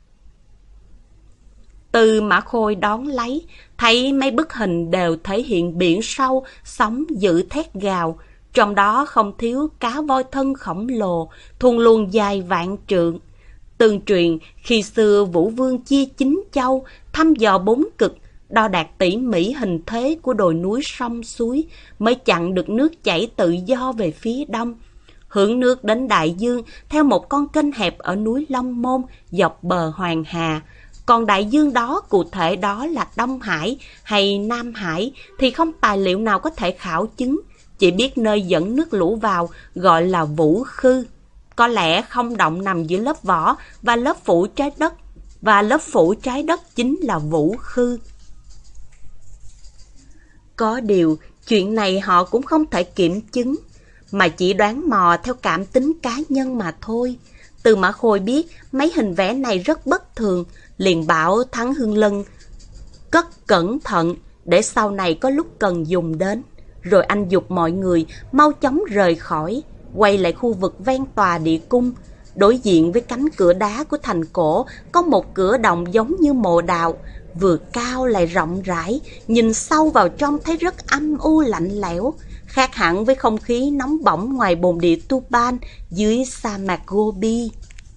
S1: Tư Mã Khôi đón lấy, thấy mấy bức hình đều thể hiện biển sâu, sóng dữ thét gào. Trong đó không thiếu cá voi thân khổng lồ, thuôn luồng dài vạn trượng. Tương truyền, khi xưa Vũ Vương chia chín châu, thăm dò bốn cực, đo đạc tỉ mỉ hình thế của đồi núi sông suối, mới chặn được nước chảy tự do về phía đông. Hướng nước đến đại dương theo một con kênh hẹp ở núi Long Môn dọc bờ Hoàng Hà. Còn đại dương đó cụ thể đó là Đông Hải hay Nam Hải thì không tài liệu nào có thể khảo chứng, chỉ biết nơi dẫn nước lũ vào gọi là Vũ Khư. Có lẽ không động nằm giữa lớp vỏ và lớp phủ trái đất, và lớp phủ trái đất chính là Vũ Khư. Có điều, chuyện này họ cũng không thể kiểm chứng, mà chỉ đoán mò theo cảm tính cá nhân mà thôi. Tư Mã Khôi biết mấy hình vẽ này rất bất thường, liền bảo Thắng Hương Lân cất cẩn thận để sau này có lúc cần dùng đến. Rồi anh giục mọi người mau chóng rời khỏi, quay lại khu vực ven tòa địa cung. Đối diện với cánh cửa đá của thành cổ có một cửa động giống như mộ đạo, vừa cao lại rộng rãi, nhìn sâu vào trong thấy rất âm u lạnh lẽo, khác hẳn với không khí nóng bỏng ngoài bồn địa Tupan dưới sa mạc Gobi.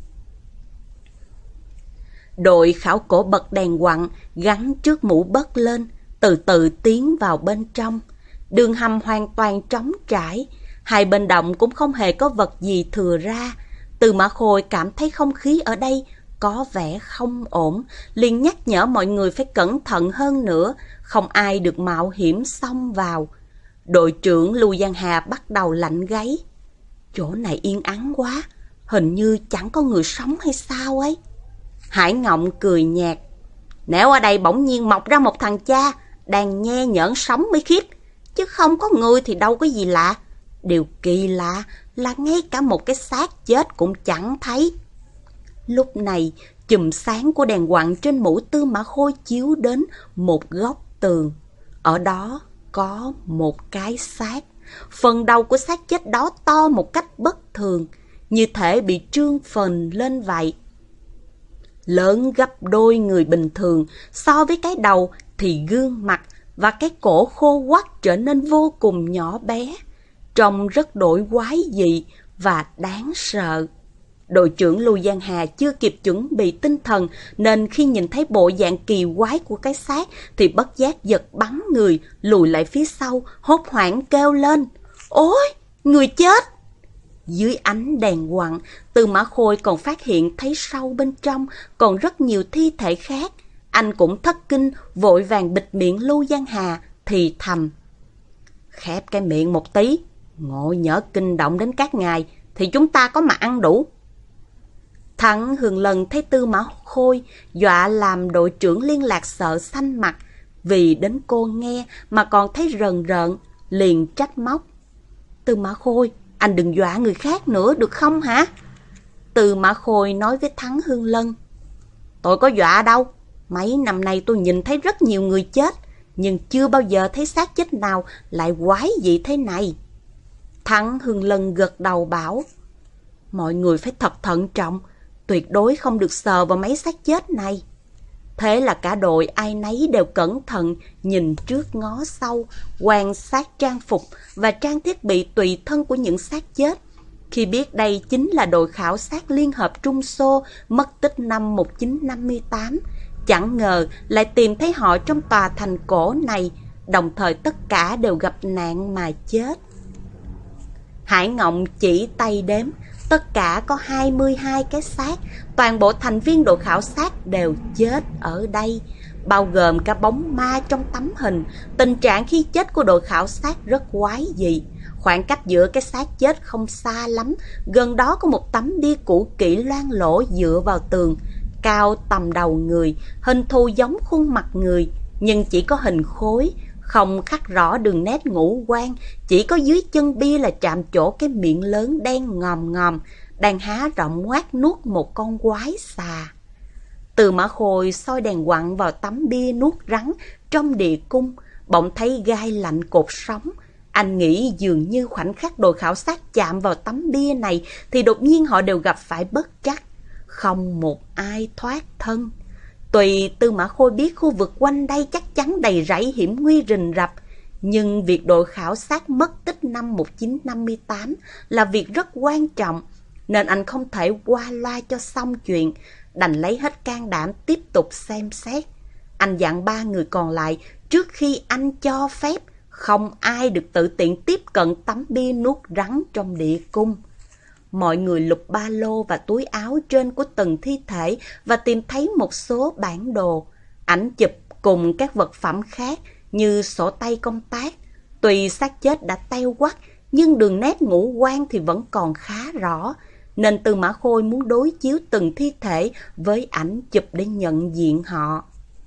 S1: Đội khảo cổ bật đèn quặng gắn trước mũ bấc lên, từ từ tiến vào bên trong. Đường hầm hoàn toàn trống trải, hai bên động cũng không hề có vật gì thừa ra. Tư Mã Khôi cảm thấy không khí ở đây có vẻ không ổn, liền nhắc nhở mọi người phải cẩn thận hơn nữa, không ai được mạo hiểm xông vào. Đội trưởng Lưu Giang Hà bắt đầu lạnh gáy. Chỗ này yên ắng quá, hình như chẳng có người sống hay sao ấy. Hải Ngộng cười nhạt. Nếu ở đây bỗng nhiên mọc ra một thằng cha, đang nhe nhởn sống mới khiếp, chứ không có người thì đâu có gì lạ. Điều kỳ lạ là ngay cả một cái xác chết cũng chẳng thấy. Lúc này, chùm sáng của đèn quặng trên mũ Tư Mã Khôi chiếu đến một góc tường. Ở đó có một cái xác. Phần đầu của xác chết đó to một cách bất thường, như thể bị trương phình lên vậy. Lớn gấp đôi người bình thường, so với cái đầu thì gương mặt và cái cổ khô quắt trở nên vô cùng nhỏ bé. Trông rất đổi quái dị, và đáng sợ. Đội trưởng Lưu Giang Hà chưa kịp chuẩn bị tinh thần, nên khi nhìn thấy bộ dạng kỳ quái của cái xác thì bất giác giật bắn người, lùi lại phía sau, hốt hoảng kêu lên: "Ôi, người chết!" Dưới ánh đèn quặng, Tư Mã Khôi còn phát hiện thấy sâu bên trong còn rất nhiều thi thể khác. Anh cũng thất kinh, vội vàng bịt miệng Lưu Giang Hà, thì thầm: "Khép cái miệng một tí, ngộ nhỡ kinh động đến các ngài thì chúng ta có mà ăn đủ." Thắng Hường Lân thấy Tư Mã Khôi dọa làm đội trưởng liên lạc sợ xanh mặt, vì đến cô nghe mà còn thấy rờn rợn, liền trách móc: "Tư Mã Khôi, anh đừng dọa người khác nữa được không hả?" Tư Mã Khôi nói với Thắng Hương Lân: "Tôi có dọa đâu, mấy năm nay tôi nhìn thấy rất nhiều người chết, nhưng chưa bao giờ thấy xác chết nào lại quái dị thế này." Thắng Hương Lân gật đầu bảo: "Mọi người phải thật thận trọng, tuyệt đối không được sờ vào mấy xác chết này." Thế là cả đội ai nấy đều cẩn thận nhìn trước ngó sau, quan sát trang phục và trang thiết bị tùy thân của những xác chết. Khi biết đây chính là đội khảo sát Liên Hợp Trung Xô mất tích năm một nghìn chín trăm năm mươi tám, chẳng ngờ lại tìm thấy họ trong tòa thành cổ này, đồng thời tất cả đều gặp nạn mà chết. Hải Ngộng chỉ tay đếm, tất cả có hai mươi hai cái xác, toàn bộ thành viên đội khảo sát đều chết ở đây, bao gồm cả bóng ma trong tấm hình. Tình trạng khi chết của đội khảo sát rất quái dị. Khoảng cách giữa cái xác chết không xa lắm, gần đó có một tấm bia cũ kỹ loang lổ dựa vào tường, cao tầm đầu người, hình thù giống khuôn mặt người, nhưng chỉ có hình khối, không khắc rõ đường nét ngũ quan, chỉ có dưới chân bia là chạm chỗ cái miệng lớn đen ngòm ngòm, đang há rộng ngoác nuốt một con quái xà. Tư Mã Khôi soi đèn quặng vào tấm bia nuốt rắn trong địa cung, bỗng thấy gai lạnh cột sống. Anh nghĩ dường như khoảnh khắc đội khảo sát chạm vào tấm bia này thì đột nhiên họ đều gặp phải bất trắc, không một ai thoát thân. Tuy Tư Mã Khôi biết khu vực quanh đây chắc chắn đầy rẫy hiểm nguy rình rập, nhưng việc đội khảo sát mất tích năm một nghìn chín trăm năm mươi tám là việc rất quan trọng, nên anh không thể qua loa cho xong chuyện, đành lấy hết can đảm tiếp tục xem xét. Anh dặn ba người còn lại trước khi anh cho phép, không ai được tự tiện tiếp cận tấm bia nuốt rắn trong địa cung. Mọi người lục ba lô và túi áo trên của từng thi thể và tìm thấy một số bản đồ, ảnh chụp cùng các vật phẩm khác như sổ tay công tác. Tuy xác chết đã teo quắt, nhưng đường nét ngũ quan thì vẫn còn khá rõ, nên Tư Mã Khôi muốn đối chiếu từng thi thể với ảnh chụp để nhận diện họ.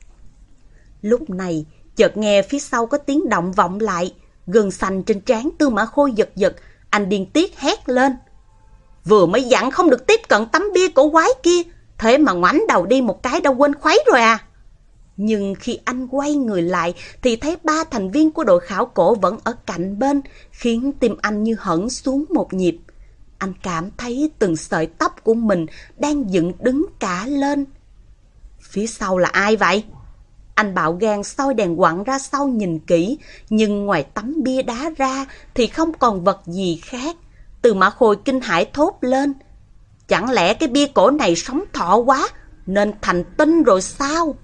S1: Lúc này, chợt nghe phía sau có tiếng động vọng lại, gân xanh trên trán Tư Mã Khôi giật giật, anh điên tiết hét lên: "Vừa mới dặn không được tiếp cận tấm bia cổ quái kia, thế mà ngoảnh đầu đi một cái đã quên khuấy rồi à?" Nhưng khi anh quay người lại thì thấy ba thành viên của đội khảo cổ vẫn ở cạnh bên, khiến tim anh như hẫng xuống một nhịp. Anh cảm thấy từng sợi tóc của mình đang dựng đứng cả lên. "Phía sau là ai vậy?" Anh bạo gan soi đèn quặng ra sau nhìn kỹ, nhưng ngoài tấm bia đá ra thì không còn vật gì khác. Tư Mã Khôi kinh hãi thốt lên: "Chẳng lẽ cái bia cổ này sống thọ quá nên thành tinh rồi sao?"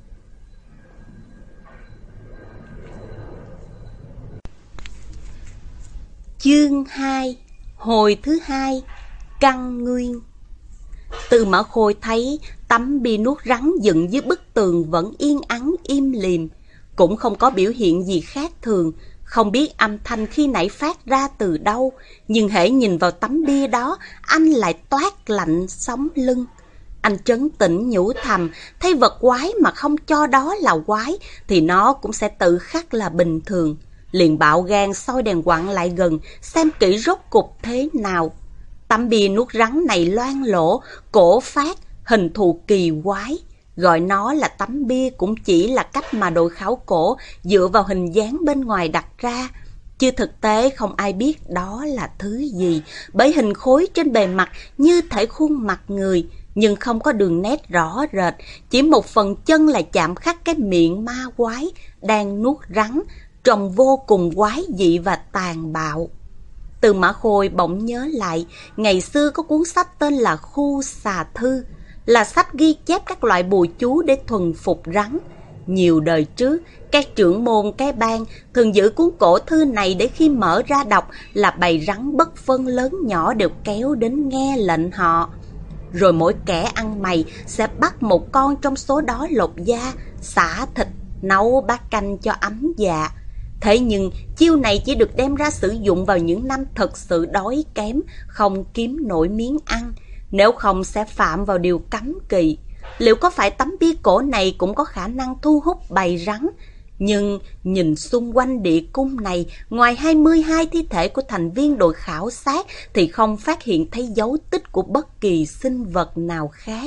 S1: Chương hai. Hồi thứ hai. Căn nguyên. Tư Mã Khôi thấy tấm bia nuốt rắn dựng dưới bức tường vẫn yên ắng im lìm, cũng không có biểu hiện gì khác thường. Không biết âm thanh khi nãy phát ra từ đâu, nhưng hễ nhìn vào tấm bia đó, anh lại toát lạnh sống lưng. Anh trấn tĩnh nhủ thầm, thấy vật quái mà không cho đó là quái, thì nó cũng sẽ tự khắc là bình thường. Liền bạo gan soi đèn quặng lại gần, xem kỹ rốt cục thế nào. Tấm bia nuốt rắn này loang lổ, cổ phát, hình thù kỳ quái. Gọi nó là tấm bia cũng chỉ là cách mà đội khảo cổ dựa vào hình dáng bên ngoài đặt ra, chứ thực tế không ai biết đó là thứ gì, bởi hình khối trên bề mặt như thể khuôn mặt người, nhưng không có đường nét rõ rệt, chỉ một phần chân là chạm khắc cái miệng ma quái đang nuốt rắn, trông vô cùng quái dị và tàn bạo. Từ Mã Khôi bỗng nhớ lại, ngày xưa có cuốn sách tên là Khu Xà Thư, là sách ghi chép các loại bùa chú để thuần phục rắn. Nhiều đời trước, các trưởng môn cái bang thường giữ cuốn cổ thư này để khi mở ra đọc là bầy rắn bất phân lớn nhỏ đều kéo đến nghe lệnh họ. Rồi mỗi kẻ ăn mày sẽ bắt một con trong số đó lột da, xả thịt, nấu bát canh cho ấm dạ. Thế nhưng chiêu này chỉ được đem ra sử dụng vào những năm thật sự đói kém, không kiếm nổi miếng ăn, nếu không sẽ phạm vào điều cấm kỵ. Liệu có phải tấm bia cổ này cũng có khả năng thu hút bầy rắn? Nhưng nhìn xung quanh địa cung này, ngoài hai mươi hai thi thể của thành viên đội khảo sát thì không phát hiện thấy dấu tích của bất kỳ sinh vật nào khác.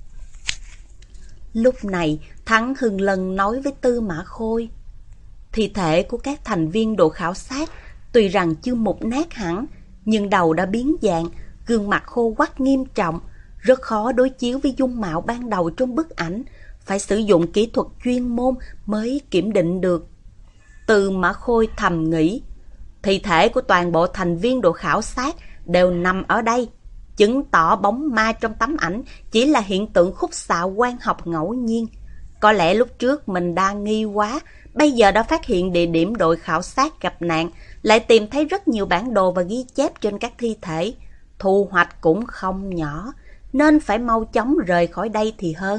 S1: Lúc này, Thắng Hưng Lân nói với Tư Mã Khôi, thi thể của các thành viên đội khảo sát tuy rằng chưa mục nát hẳn, nhưng đầu đã biến dạng, gương mặt khô quắt nghiêm trọng, rất khó đối chiếu với dung mạo ban đầu trong bức ảnh, phải sử dụng kỹ thuật chuyên môn mới kiểm định được. Tư Mã Khôi thầm nghĩ, thi thể của toàn bộ thành viên đội khảo sát đều nằm ở đây, chứng tỏ bóng ma trong tấm ảnh chỉ là hiện tượng khúc xạ quang học ngẫu nhiên. Có lẽ lúc trước mình đa nghi quá, bây giờ đã phát hiện địa điểm đội khảo sát gặp nạn, lại tìm thấy rất nhiều bản đồ và ghi chép trên các thi thể. Thu hoạch cũng không nhỏ, nên phải mau chóng rời khỏi đây thì hơn.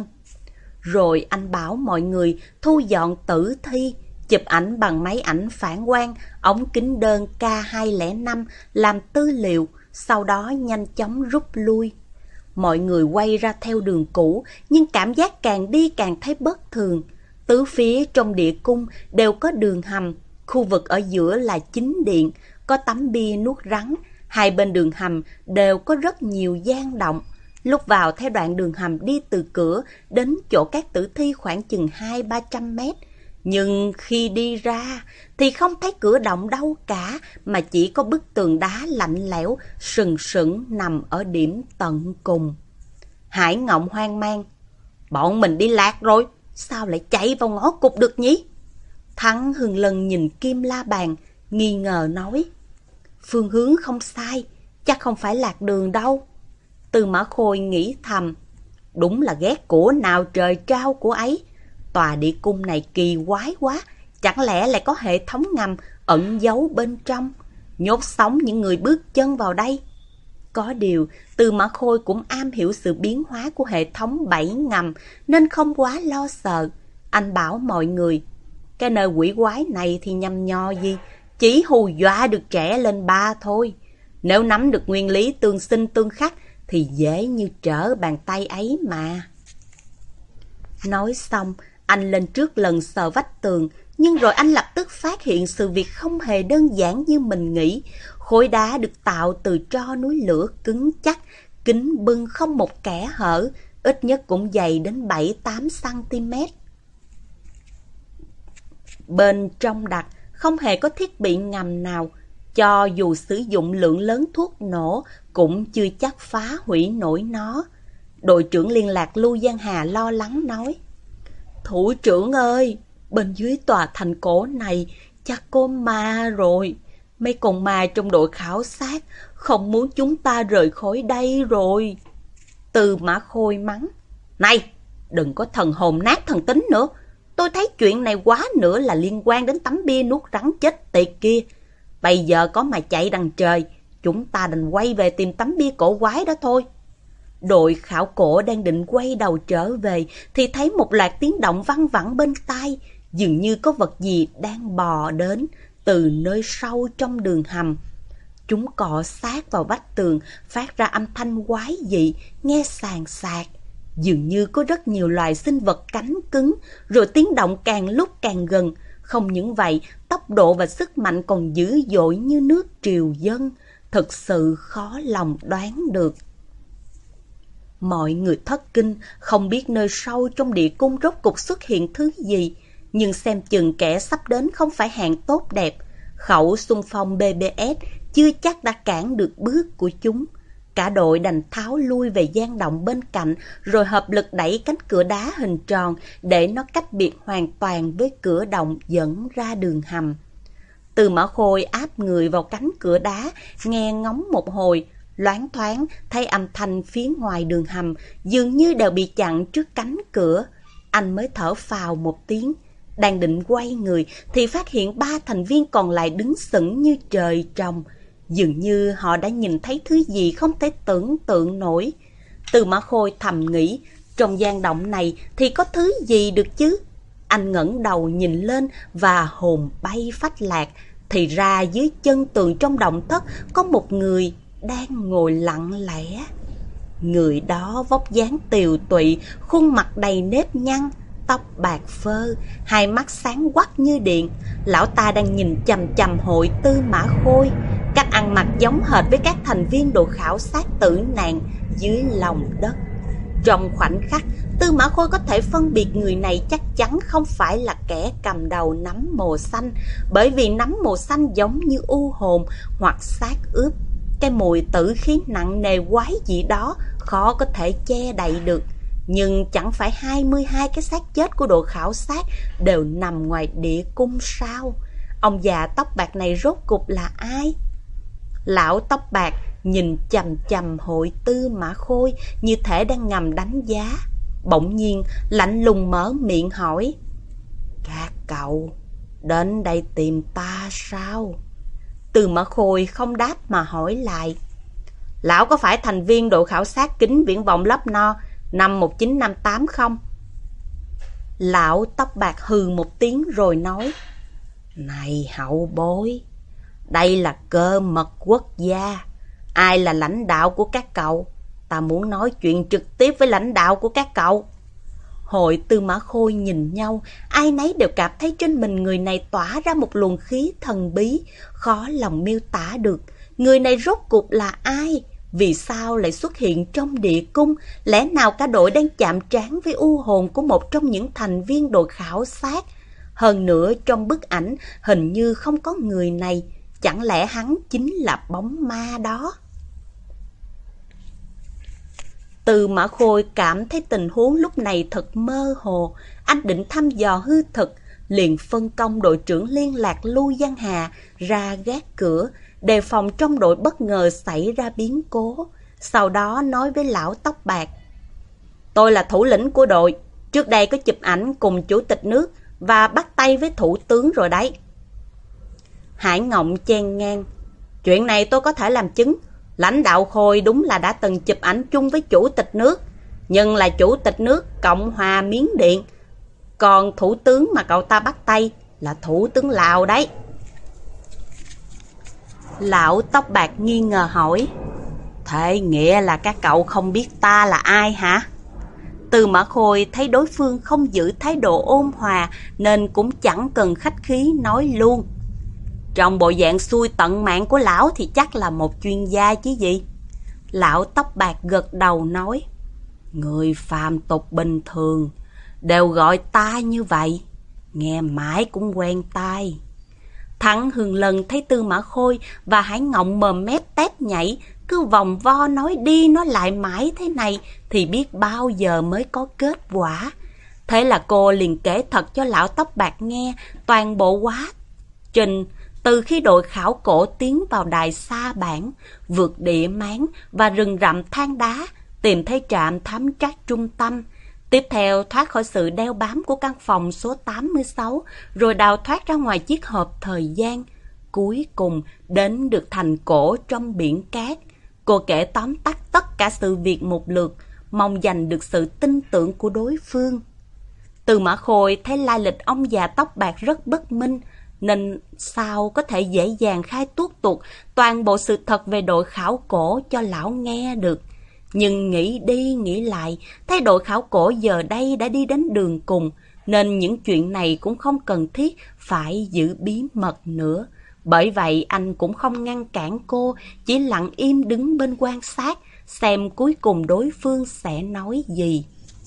S1: Rồi anh bảo mọi người thu dọn tử thi, chụp ảnh bằng máy ảnh phản quang, ống kính đơn K hai không năm làm tư liệu, sau đó nhanh chóng rút lui. Mọi người quay ra theo đường cũ, nhưng cảm giác càng đi càng thấy bất thường. Tứ phía trong địa cung đều có đường hầm, khu vực ở giữa là chính điện, có tấm bia nuốt rắn. Hai bên đường hầm đều có rất nhiều gian động. Lúc vào theo đoạn đường hầm đi từ cửa đến chỗ các tử thi khoảng chừng hai ba trăm mét. Nhưng khi đi ra thì không thấy cửa động đâu cả, mà chỉ có bức tường đá lạnh lẽo sừng sững nằm ở điểm tận cùng. Hải Ngộng hoang mang, bọn mình đi lạc rồi, sao lại chạy vào ngõ cụt được nhỉ? Thắng Hưng Lân nhìn Kim La Bàn, nghi ngờ nói, phương hướng không sai, chắc không phải lạc đường đâu. Tư Mã Khôi nghĩ thầm, đúng là ghét của nào trời trao của ấy. Tòa địa cung này kỳ quái quá, chẳng lẽ lại có hệ thống ngầm ẩn giấu bên trong, nhốt sống những người bước chân vào đây. Có điều, Tư Mã Khôi cũng am hiểu sự biến hóa của hệ thống bẫy ngầm, nên không quá lo sợ. Anh bảo mọi người, cái nơi quỷ quái này thì nhăm nho gì, chỉ hù dọa được trẻ lên ba thôi. Nếu nắm được nguyên lý tương sinh tương khắc thì dễ như trở bàn tay ấy mà. Nói xong, anh lên trước lần sờ vách tường, nhưng rồi anh lập tức phát hiện sự việc không hề đơn giản như mình nghĩ. Khối đá được tạo từ tro núi lửa cứng chắc, kín bưng không một kẽ hở, ít nhất cũng dày đến bảy tám xăng ti mét. Bên trong đặt không hề có thiết bị ngầm nào, cho dù sử dụng lượng lớn thuốc nổ cũng chưa chắc phá hủy nổi nó. Đội trưởng liên lạc Lưu Giang Hà lo lắng nói, thủ trưởng ơi, bên dưới tòa thành cổ này chắc có ma rồi. Mấy con ma trong đội khảo sát không muốn chúng ta rời khỏi đây rồi. Tư Mã Khôi mắng, này, đừng có thần hồn nát thần tính nữa. Tôi thấy chuyện này quá nữa là liên quan đến tấm bia nuốt rắn chết tiệt kia. Bây giờ có mà chạy đằng trời, chúng ta đành quay về tìm tấm bia cổ quái đó thôi. Đội khảo cổ đang định quay đầu trở về thì thấy một loạt tiếng động văng vẳng bên tai, dường như có vật gì đang bò đến từ nơi sâu trong đường hầm. Chúng cọ sát vào vách tường, phát ra âm thanh quái dị, nghe sàn sạc. Dường như có rất nhiều loài sinh vật cánh cứng, rồi tiếng động càng lúc càng gần. Không những vậy, tốc độ và sức mạnh còn dữ dội như nước triều dân, thực sự khó lòng đoán được. Mọi người thất kinh, không biết nơi sâu trong địa cung rốt cục xuất hiện thứ gì, nhưng xem chừng kẻ sắp đến không phải hạng tốt đẹp. Khẩu xung phong bê bê ét chưa chắc đã cản được bước của chúng. Cả đội đành tháo lui về gian động bên cạnh, rồi hợp lực đẩy cánh cửa đá hình tròn để nó cách biệt hoàn toàn với cửa động dẫn ra đường hầm. Tư Mã Khôi áp người vào cánh cửa đá, nghe ngóng một hồi, loáng thoáng thấy âm thanh phía ngoài đường hầm dường như đều bị chặn trước cánh cửa. Anh mới thở phào một tiếng, đang định quay người thì phát hiện ba thành viên còn lại đứng sững như trời trồng. Dường như họ đã nhìn thấy thứ gì không thể tưởng tượng nổi. Tư Mã Khôi thầm nghĩ, trong gian động này thì có thứ gì được chứ? Anh ngẩng đầu nhìn lên và hồn bay phách lạc. Thì ra dưới chân tường trong động thất có một người đang ngồi lặng lẽ. Người đó vóc dáng tiều tụy, khuôn mặt đầy nếp nhăn, tóc bạc phơ, hai mắt sáng quắc như điện. Lão ta đang nhìn chằm chằm Hội Tư Mã Khôi. Cách ăn mặc giống hệt với các thành viên đội khảo sát tử nạn dưới lòng đất. Trong khoảnh khắc, Tư Mã Khôi có thể phân biệt người này chắc chắn không phải là kẻ cầm đầu nấm mồ xanh, bởi vì nấm mồ xanh giống như u hồn hoặc xác ướp. Cái mùi tử khí nặng nề quái dị đó khó có thể che đậy được. Nhưng chẳng phải hai mươi hai cái xác chết của đội khảo sát đều nằm ngoài địa cung sao? Ông già tóc bạc này rốt cục là ai? Lão tóc bạc nhìn chằm chằm Hội Tư Mã Khôi như thể đang ngầm đánh giá. Bỗng nhiên lạnh lùng mở miệng hỏi: "Các cậu đến đây tìm ta sao?" Tư Mã Khôi không đáp mà hỏi lại: "Lão có phải thành viên đội khảo sát kính viễn vọng Lấp No năm một chín năm tám không?" Lão tóc bạc hừ một tiếng rồi nói: "Này hậu bối, đây là cơ mật quốc gia. Ai là lãnh đạo của các cậu? Ta muốn nói chuyện trực tiếp với lãnh đạo của các cậu." Hội Tư Mã Khôi nhìn nhau, ai nấy đều cảm thấy trên mình người này tỏa ra một luồng khí thần bí, khó lòng miêu tả được. Người này rốt cuộc là ai? Vì sao lại xuất hiện trong địa cung? Lẽ nào cả đội đang chạm trán với u hồn của một trong những thành viên đội khảo sát? Hơn nữa trong bức ảnh hình như không có người này. Chẳng lẽ hắn chính là bóng ma đó? Tư Mã Khôi cảm thấy tình huống lúc này thật mơ hồ. Anh định thăm dò hư thực, liền phân công đội trưởng liên lạc Lưu Giang Hà ra gác cửa, đề phòng trong đội bất ngờ xảy ra biến cố. Sau đó nói với lão tóc bạc: "Tôi là thủ lĩnh của đội, trước đây có chụp ảnh cùng chủ tịch nước và bắt tay với thủ tướng rồi đấy." Hải Ngộng chen ngang: "Chuyện này tôi có thể làm chứng. Lãnh đạo Khôi đúng là đã từng chụp ảnh chung với chủ tịch nước, nhưng là chủ tịch nước Cộng hòa Miến Điện. Còn thủ tướng mà cậu ta bắt tay là thủ tướng Lào đấy." Lão tóc bạc nghi ngờ hỏi: "Thế nghĩa là các cậu không biết ta là ai hả?" Tư Mã Khôi thấy đối phương không giữ thái độ ôn hòa nên cũng chẳng cần khách khí nói luôn: "Trong bộ dạng xui tận mạng của lão thì chắc là một chuyên gia chứ gì." Lão tóc bạc gật đầu nói: "Người phàm tục bình thường đều gọi ta như vậy, nghe mãi cũng quen tai." Thắng Hương Lân thấy Tư Mã Khôi và Hải Ngộng mồm mép tép nhảy, cứ vòng vo nói đi nói lại mãi thế này thì biết bao giờ mới có kết quả. Thế là cô liền kể thật cho lão tóc bạc nghe toàn bộ quá trình từ khi đội khảo cổ tiến vào đài Sa Bản, vượt địa máng và rừng rậm than đá, tìm thấy trạm thám trác trung tâm. Tiếp theo thoát khỏi sự đeo bám của căn phòng số tám mươi sáu, rồi đào thoát ra ngoài chiếc hộp thời gian. Cuối cùng đến được thành cổ trong biển cát. Cô kể tóm tắt tất cả sự việc một lượt, mong giành được sự tin tưởng của đối phương. Tư Mã Khôi thấy lai lịch ông già tóc bạc rất bất minh, nên sao có thể dễ dàng khai tuốt tuột toàn bộ sự thật về đội khảo cổ cho lão nghe được. Nhưng nghĩ đi nghĩ lại, thấy đội khảo cổ giờ đây đã đi đến đường cùng, nên những chuyện này cũng không cần thiết phải giữ bí mật nữa. Bởi vậy anh cũng không ngăn cản cô, chỉ lặng im đứng bên quan sát, xem cuối cùng đối phương sẽ nói gì.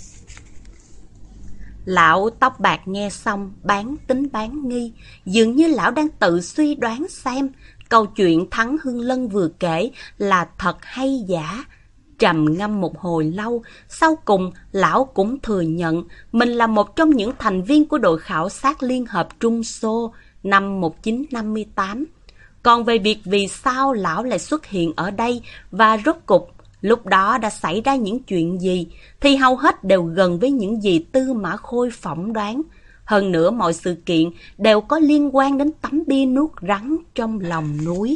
S1: Lão tóc bạc nghe xong bán tính bán nghi, dường như lão đang tự suy đoán xem câu chuyện Thắng Hương Lân vừa kể là thật hay giả. Trầm ngâm một hồi lâu, sau cùng lão cũng thừa nhận mình là một trong những thành viên của đội khảo sát Liên hợp Trung Xô. năm một nghìn chín trăm năm mươi tám. Còn về việc vì sao lão lại xuất hiện ở đây và rốt cục lúc đó đã xảy ra những chuyện gì, thì hầu hết đều gần với những gì Tư Mã Khôi phỏng đoán. Hơn nữa mọi sự kiện đều có liên quan đến tấm bia nuốt rắn trong lòng núi.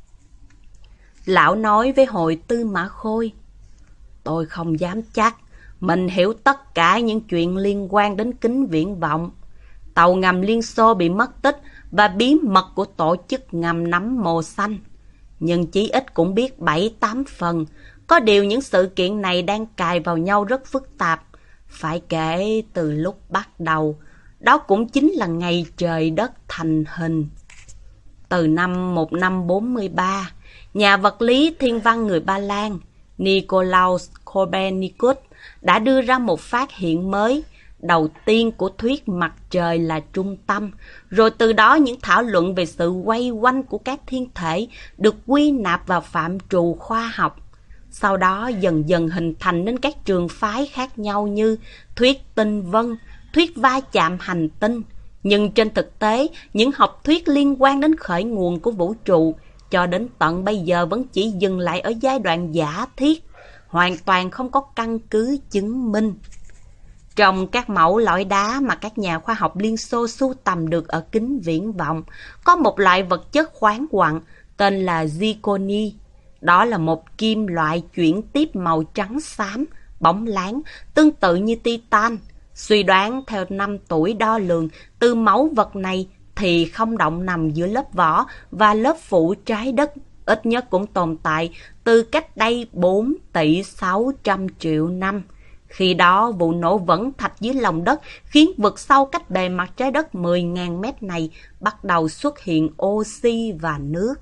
S1: Lão nói với hội Tư Mã Khôi: tôi không dám chắc mình hiểu tất cả những chuyện liên quan đến kính viễn vọng. Tàu ngầm Liên Xô bị mất tích và bí mật của tổ chức ngầm nắm mồ xanh. Nhưng chí ít cũng biết bảy tám phần. Có điều những sự kiện này đang cài vào nhau rất phức tạp. Phải kể từ lúc bắt đầu. Đó cũng chính là ngày trời đất thành hình. Từ năm một nghìn năm trăm bốn mươi ba, nhà vật lý thiên văn người Ba Lan Nicolaus Copernicus đã đưa ra một phát hiện mới, đầu tiên của thuyết mặt trời là trung tâm, rồi từ đó những thảo luận về sự quay quanh của các thiên thể được quy nạp vào phạm trù khoa học. Sau đó dần dần hình thành nên các trường phái khác nhau như thuyết tinh vân, thuyết va chạm hành tinh. Nhưng trên thực tế, những học thuyết liên quan đến khởi nguồn của vũ trụ cho đến tận bây giờ vẫn chỉ dừng lại ở giai đoạn giả thiết, hoàn toàn không có căn cứ chứng minh. Trong các mẫu lõi đá mà các nhà khoa học Liên Xô sưu tầm được ở kính viễn vọng, có một loại vật chất khoáng quặng tên là zirconi. Đó là một kim loại chuyển tiếp màu trắng xám, bóng láng, tương tự như titan. Suy đoán theo năm tuổi đo lường từ mẫu vật này thì không động nằm giữa lớp vỏ và lớp phủ trái đất, ít nhất cũng tồn tại từ cách đây bốn tỷ sáu trăm triệu năm. Khi đó, vụ nổ vẫn thạch dưới lòng đất khiến vực sâu cách bề mặt trái đất mười nghìn mét này bắt đầu xuất hiện oxy và nước.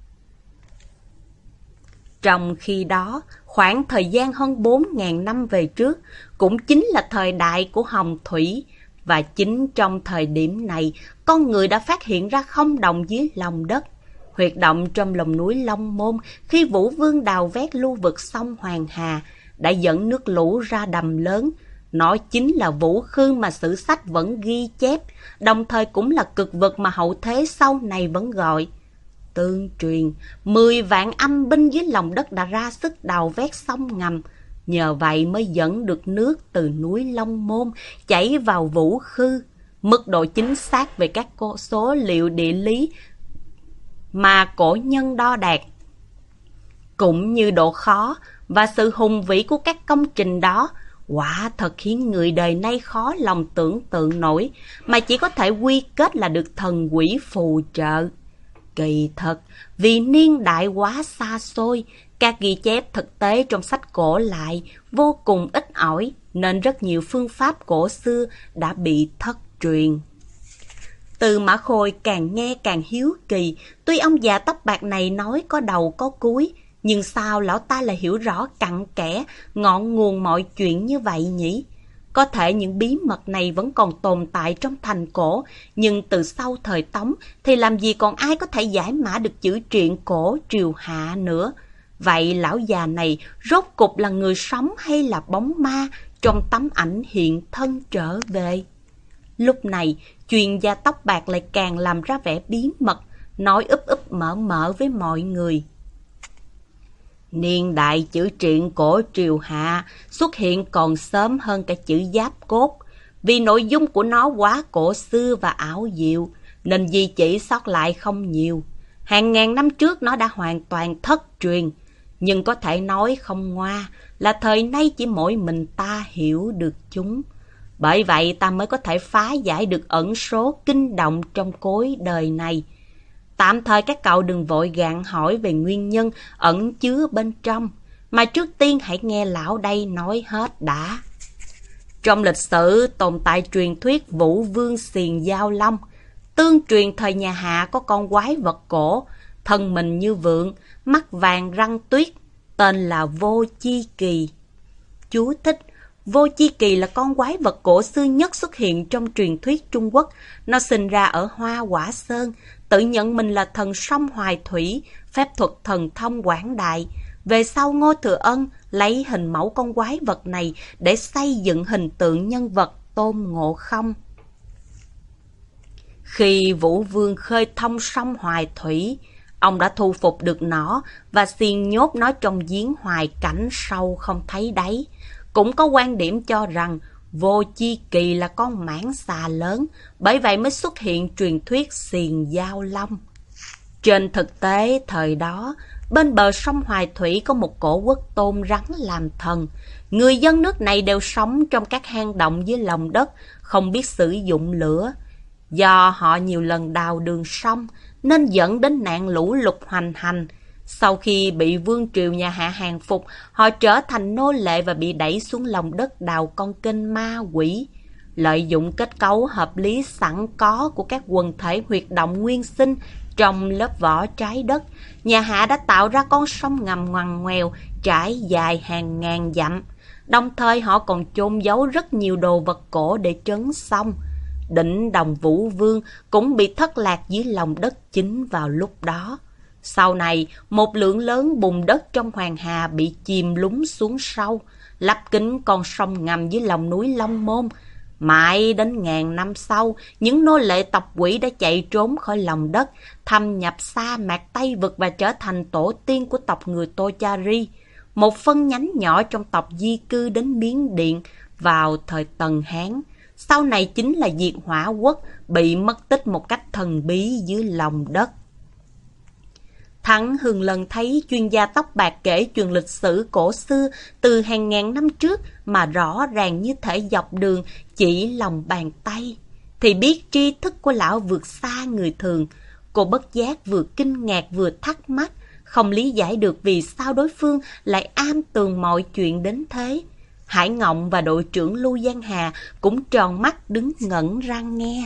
S1: Trong khi đó, khoảng thời gian hơn bốn nghìn năm về trước cũng chính là thời đại của hồng thủy. Và chính trong thời điểm này, con người đã phát hiện ra không đồng dưới lòng đất. Huyệt động trong lòng núi Long Môn khi Vũ Vương đào vét lưu vực sông Hoàng Hà đã dẫn nước lũ ra đầm lớn. Nó chính là vũ khư mà sử sách vẫn ghi chép, đồng thời cũng là cực vực mà hậu thế sau này vẫn gọi. Tương truyền, mười vạn âm binh dưới lòng đất đã ra sức đào vét sông ngầm. Nhờ vậy mới dẫn được nước từ núi Long Môn chảy vào vũ khư. Mức độ chính xác về các số liệu địa lý mà cổ nhân đo đạc, cũng như độ khó và sự hùng vĩ của các công trình đó, quả thật khiến người đời nay khó lòng tưởng tượng nổi, mà chỉ có thể quy kết là được thần quỷ phù trợ. Kỳ thật, vì niên đại quá xa xôi, các ghi chép thực tế trong sách cổ lại vô cùng ít ỏi, nên rất nhiều phương pháp cổ xưa đã bị thất truyền. Tư Mã Khôi càng nghe càng hiếu kỳ, tuy ông già tóc bạc này nói có đầu có cuối, nhưng sao lão ta lại hiểu rõ cặn kẽ ngọn nguồn mọi chuyện như vậy nhỉ? Có thể những bí mật này vẫn còn tồn tại trong thành cổ, nhưng từ sau thời Tống thì làm gì còn ai có thể giải mã được chữ truyện cổ triều hạ nữa. Vậy lão già này rốt cục là người sống hay là bóng ma trong tấm ảnh hiện thân trở về? Lúc này, chuyên gia tóc bạc lại càng làm ra vẻ bí mật, nói úp úp mở mở với mọi người. Niên đại chữ truyện cổ triều hạ xuất hiện còn sớm hơn cả chữ giáp cốt. Vì nội dung của nó quá cổ xưa và ảo diệu, nên di chỉ sót lại không nhiều. Hàng ngàn năm trước nó đã hoàn toàn thất truyền, nhưng có thể nói không ngoa là thời nay chỉ mỗi mình ta hiểu được chúng. Bởi vậy ta mới có thể phá giải được ẩn số kinh động trong cối đời này. Tạm thời các cậu đừng vội gạn hỏi về nguyên nhân ẩn chứa bên trong, mà trước tiên hãy nghe lão đây nói hết đã. Trong lịch sử tồn tại truyền thuyết Vũ Vương Xiền Giao Long. Tương truyền thời nhà Hạ có con quái vật cổ, thân mình như vượn, mắt vàng răng tuyết, tên là Vô Chi Kỳ. Chú thích: Vô Chi Kỳ là con quái vật cổ xưa nhất xuất hiện trong truyền thuyết Trung Quốc. Nó sinh ra ở Hoa Quả Sơn, tự nhận mình là thần sông Hoài Thủy, phép thuật thần thông quảng đại. Về sau Ngô Thừa Ân lấy hình mẫu con quái vật này để xây dựng hình tượng nhân vật Tôn Ngộ Không. Khi Vũ Vương khơi thông sông Hoài Thủy, ông đã thu phục được nó và xiên nhốt nó trong giếng hoài cảnh sâu không thấy đáy. Cũng có quan điểm cho rằng Vô Chi Kỳ là con mãng xà lớn, bởi vậy mới xuất hiện truyền thuyết xiền giao long. Trên thực tế, thời đó, bên bờ sông Hoài Thủy có một cổ quốc tôn rắn làm thần. Người dân nước này đều sống trong các hang động dưới lòng đất, không biết sử dụng lửa. Do họ nhiều lần đào đường sông, nên dẫn đến nạn lũ lụt hoành hành. Sau khi bị vương triều nhà Hạ hàng phục, họ trở thành nô lệ và bị đẩy xuống lòng đất đào con kênh ma quỷ. Lợi dụng kết cấu hợp lý sẵn có của các quần thể huyệt động nguyên sinh trong lớp vỏ trái đất, nhà Hạ đã tạo ra con sông ngầm ngoằn ngoèo trải dài hàng ngàn dặm. Đồng thời họ còn chôn giấu rất nhiều đồ vật cổ để trấn sông. Đỉnh Đồng Vũ Vương cũng bị thất lạc dưới lòng đất chính vào lúc đó. Sau này, một lượng lớn bùn đất trong Hoàng Hà bị chìm lún xuống sâu, lấp kín con sông ngầm dưới lòng núi Long Môn. Mãi đến ngàn năm sau, những nô lệ tộc quỷ đã chạy trốn khỏi lòng đất, thâm nhập sa mạc Tây Vực và trở thành tổ tiên của tộc người Tochari, một phân nhánh nhỏ trong tộc di cư đến Miến Điện vào thời Tần Hán. Sau này chính là Diệt Hỏa Quốc, bị mất tích một cách thần bí dưới lòng đất. Thắng Hừng lần thấy chuyên gia tóc bạc kể chuyện lịch sử cổ xưa từ hàng ngàn năm trước mà rõ ràng như thể dọc đường chỉ lòng bàn tay, thì biết tri thức của lão vượt xa người thường. Cô bất giác vừa kinh ngạc vừa thắc mắc, không lý giải được vì sao đối phương lại am tường mọi chuyện đến thế. Hải Ngộng và đội trưởng Lưu Giang Hà cũng tròn mắt đứng ngẩn ra nghe.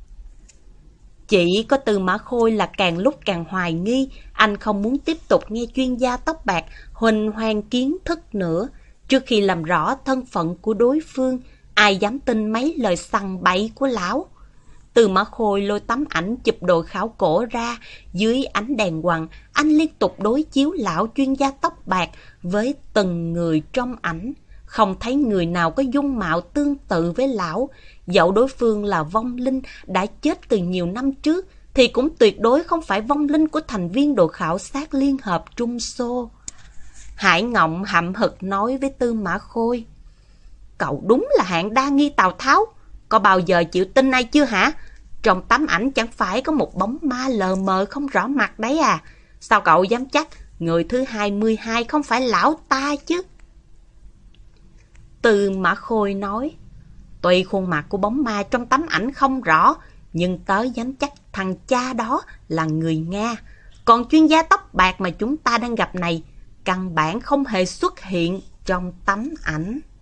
S1: Chỉ có Tư Mã Khôi là càng lúc càng hoài nghi, anh không muốn tiếp tục nghe chuyên gia tóc bạc huỳnh hoang kiến thức nữa. Trước khi làm rõ thân phận của đối phương, ai dám tin mấy lời sằng bậy của lão. Tư Mã Khôi lôi tấm ảnh chụp đồ khảo cổ ra, dưới ánh đèn quằn, anh liên tục đối chiếu lão chuyên gia tóc bạc với từng người trong ảnh. Không thấy người nào có dung mạo tương tự với lão. Dẫu đối phương là vong linh đã chết từ nhiều năm trước, thì cũng tuyệt đối không phải vong linh của thành viên đội khảo sát Liên Hợp Trung Xô. Hải Ngộng hậm hực nói với Tư Mã Khôi: "Cậu đúng là hạng đa nghi Tào Tháo. Có bao giờ chịu tin ai chưa hả? Trong tấm ảnh chẳng phải có một bóng ma lờ mờ không rõ mặt đấy à? Sao cậu dám chắc người thứ hai mươi hai không phải lão ta chứ?" Tư Mã Khôi nói: "Tuy khuôn mặt của bóng ma trong tấm ảnh không rõ, nhưng tớ dám chắc thằng cha đó là người Nga. Còn chuyên gia tóc bạc mà chúng ta đang gặp này, căn bản không hề xuất hiện trong tấm ảnh."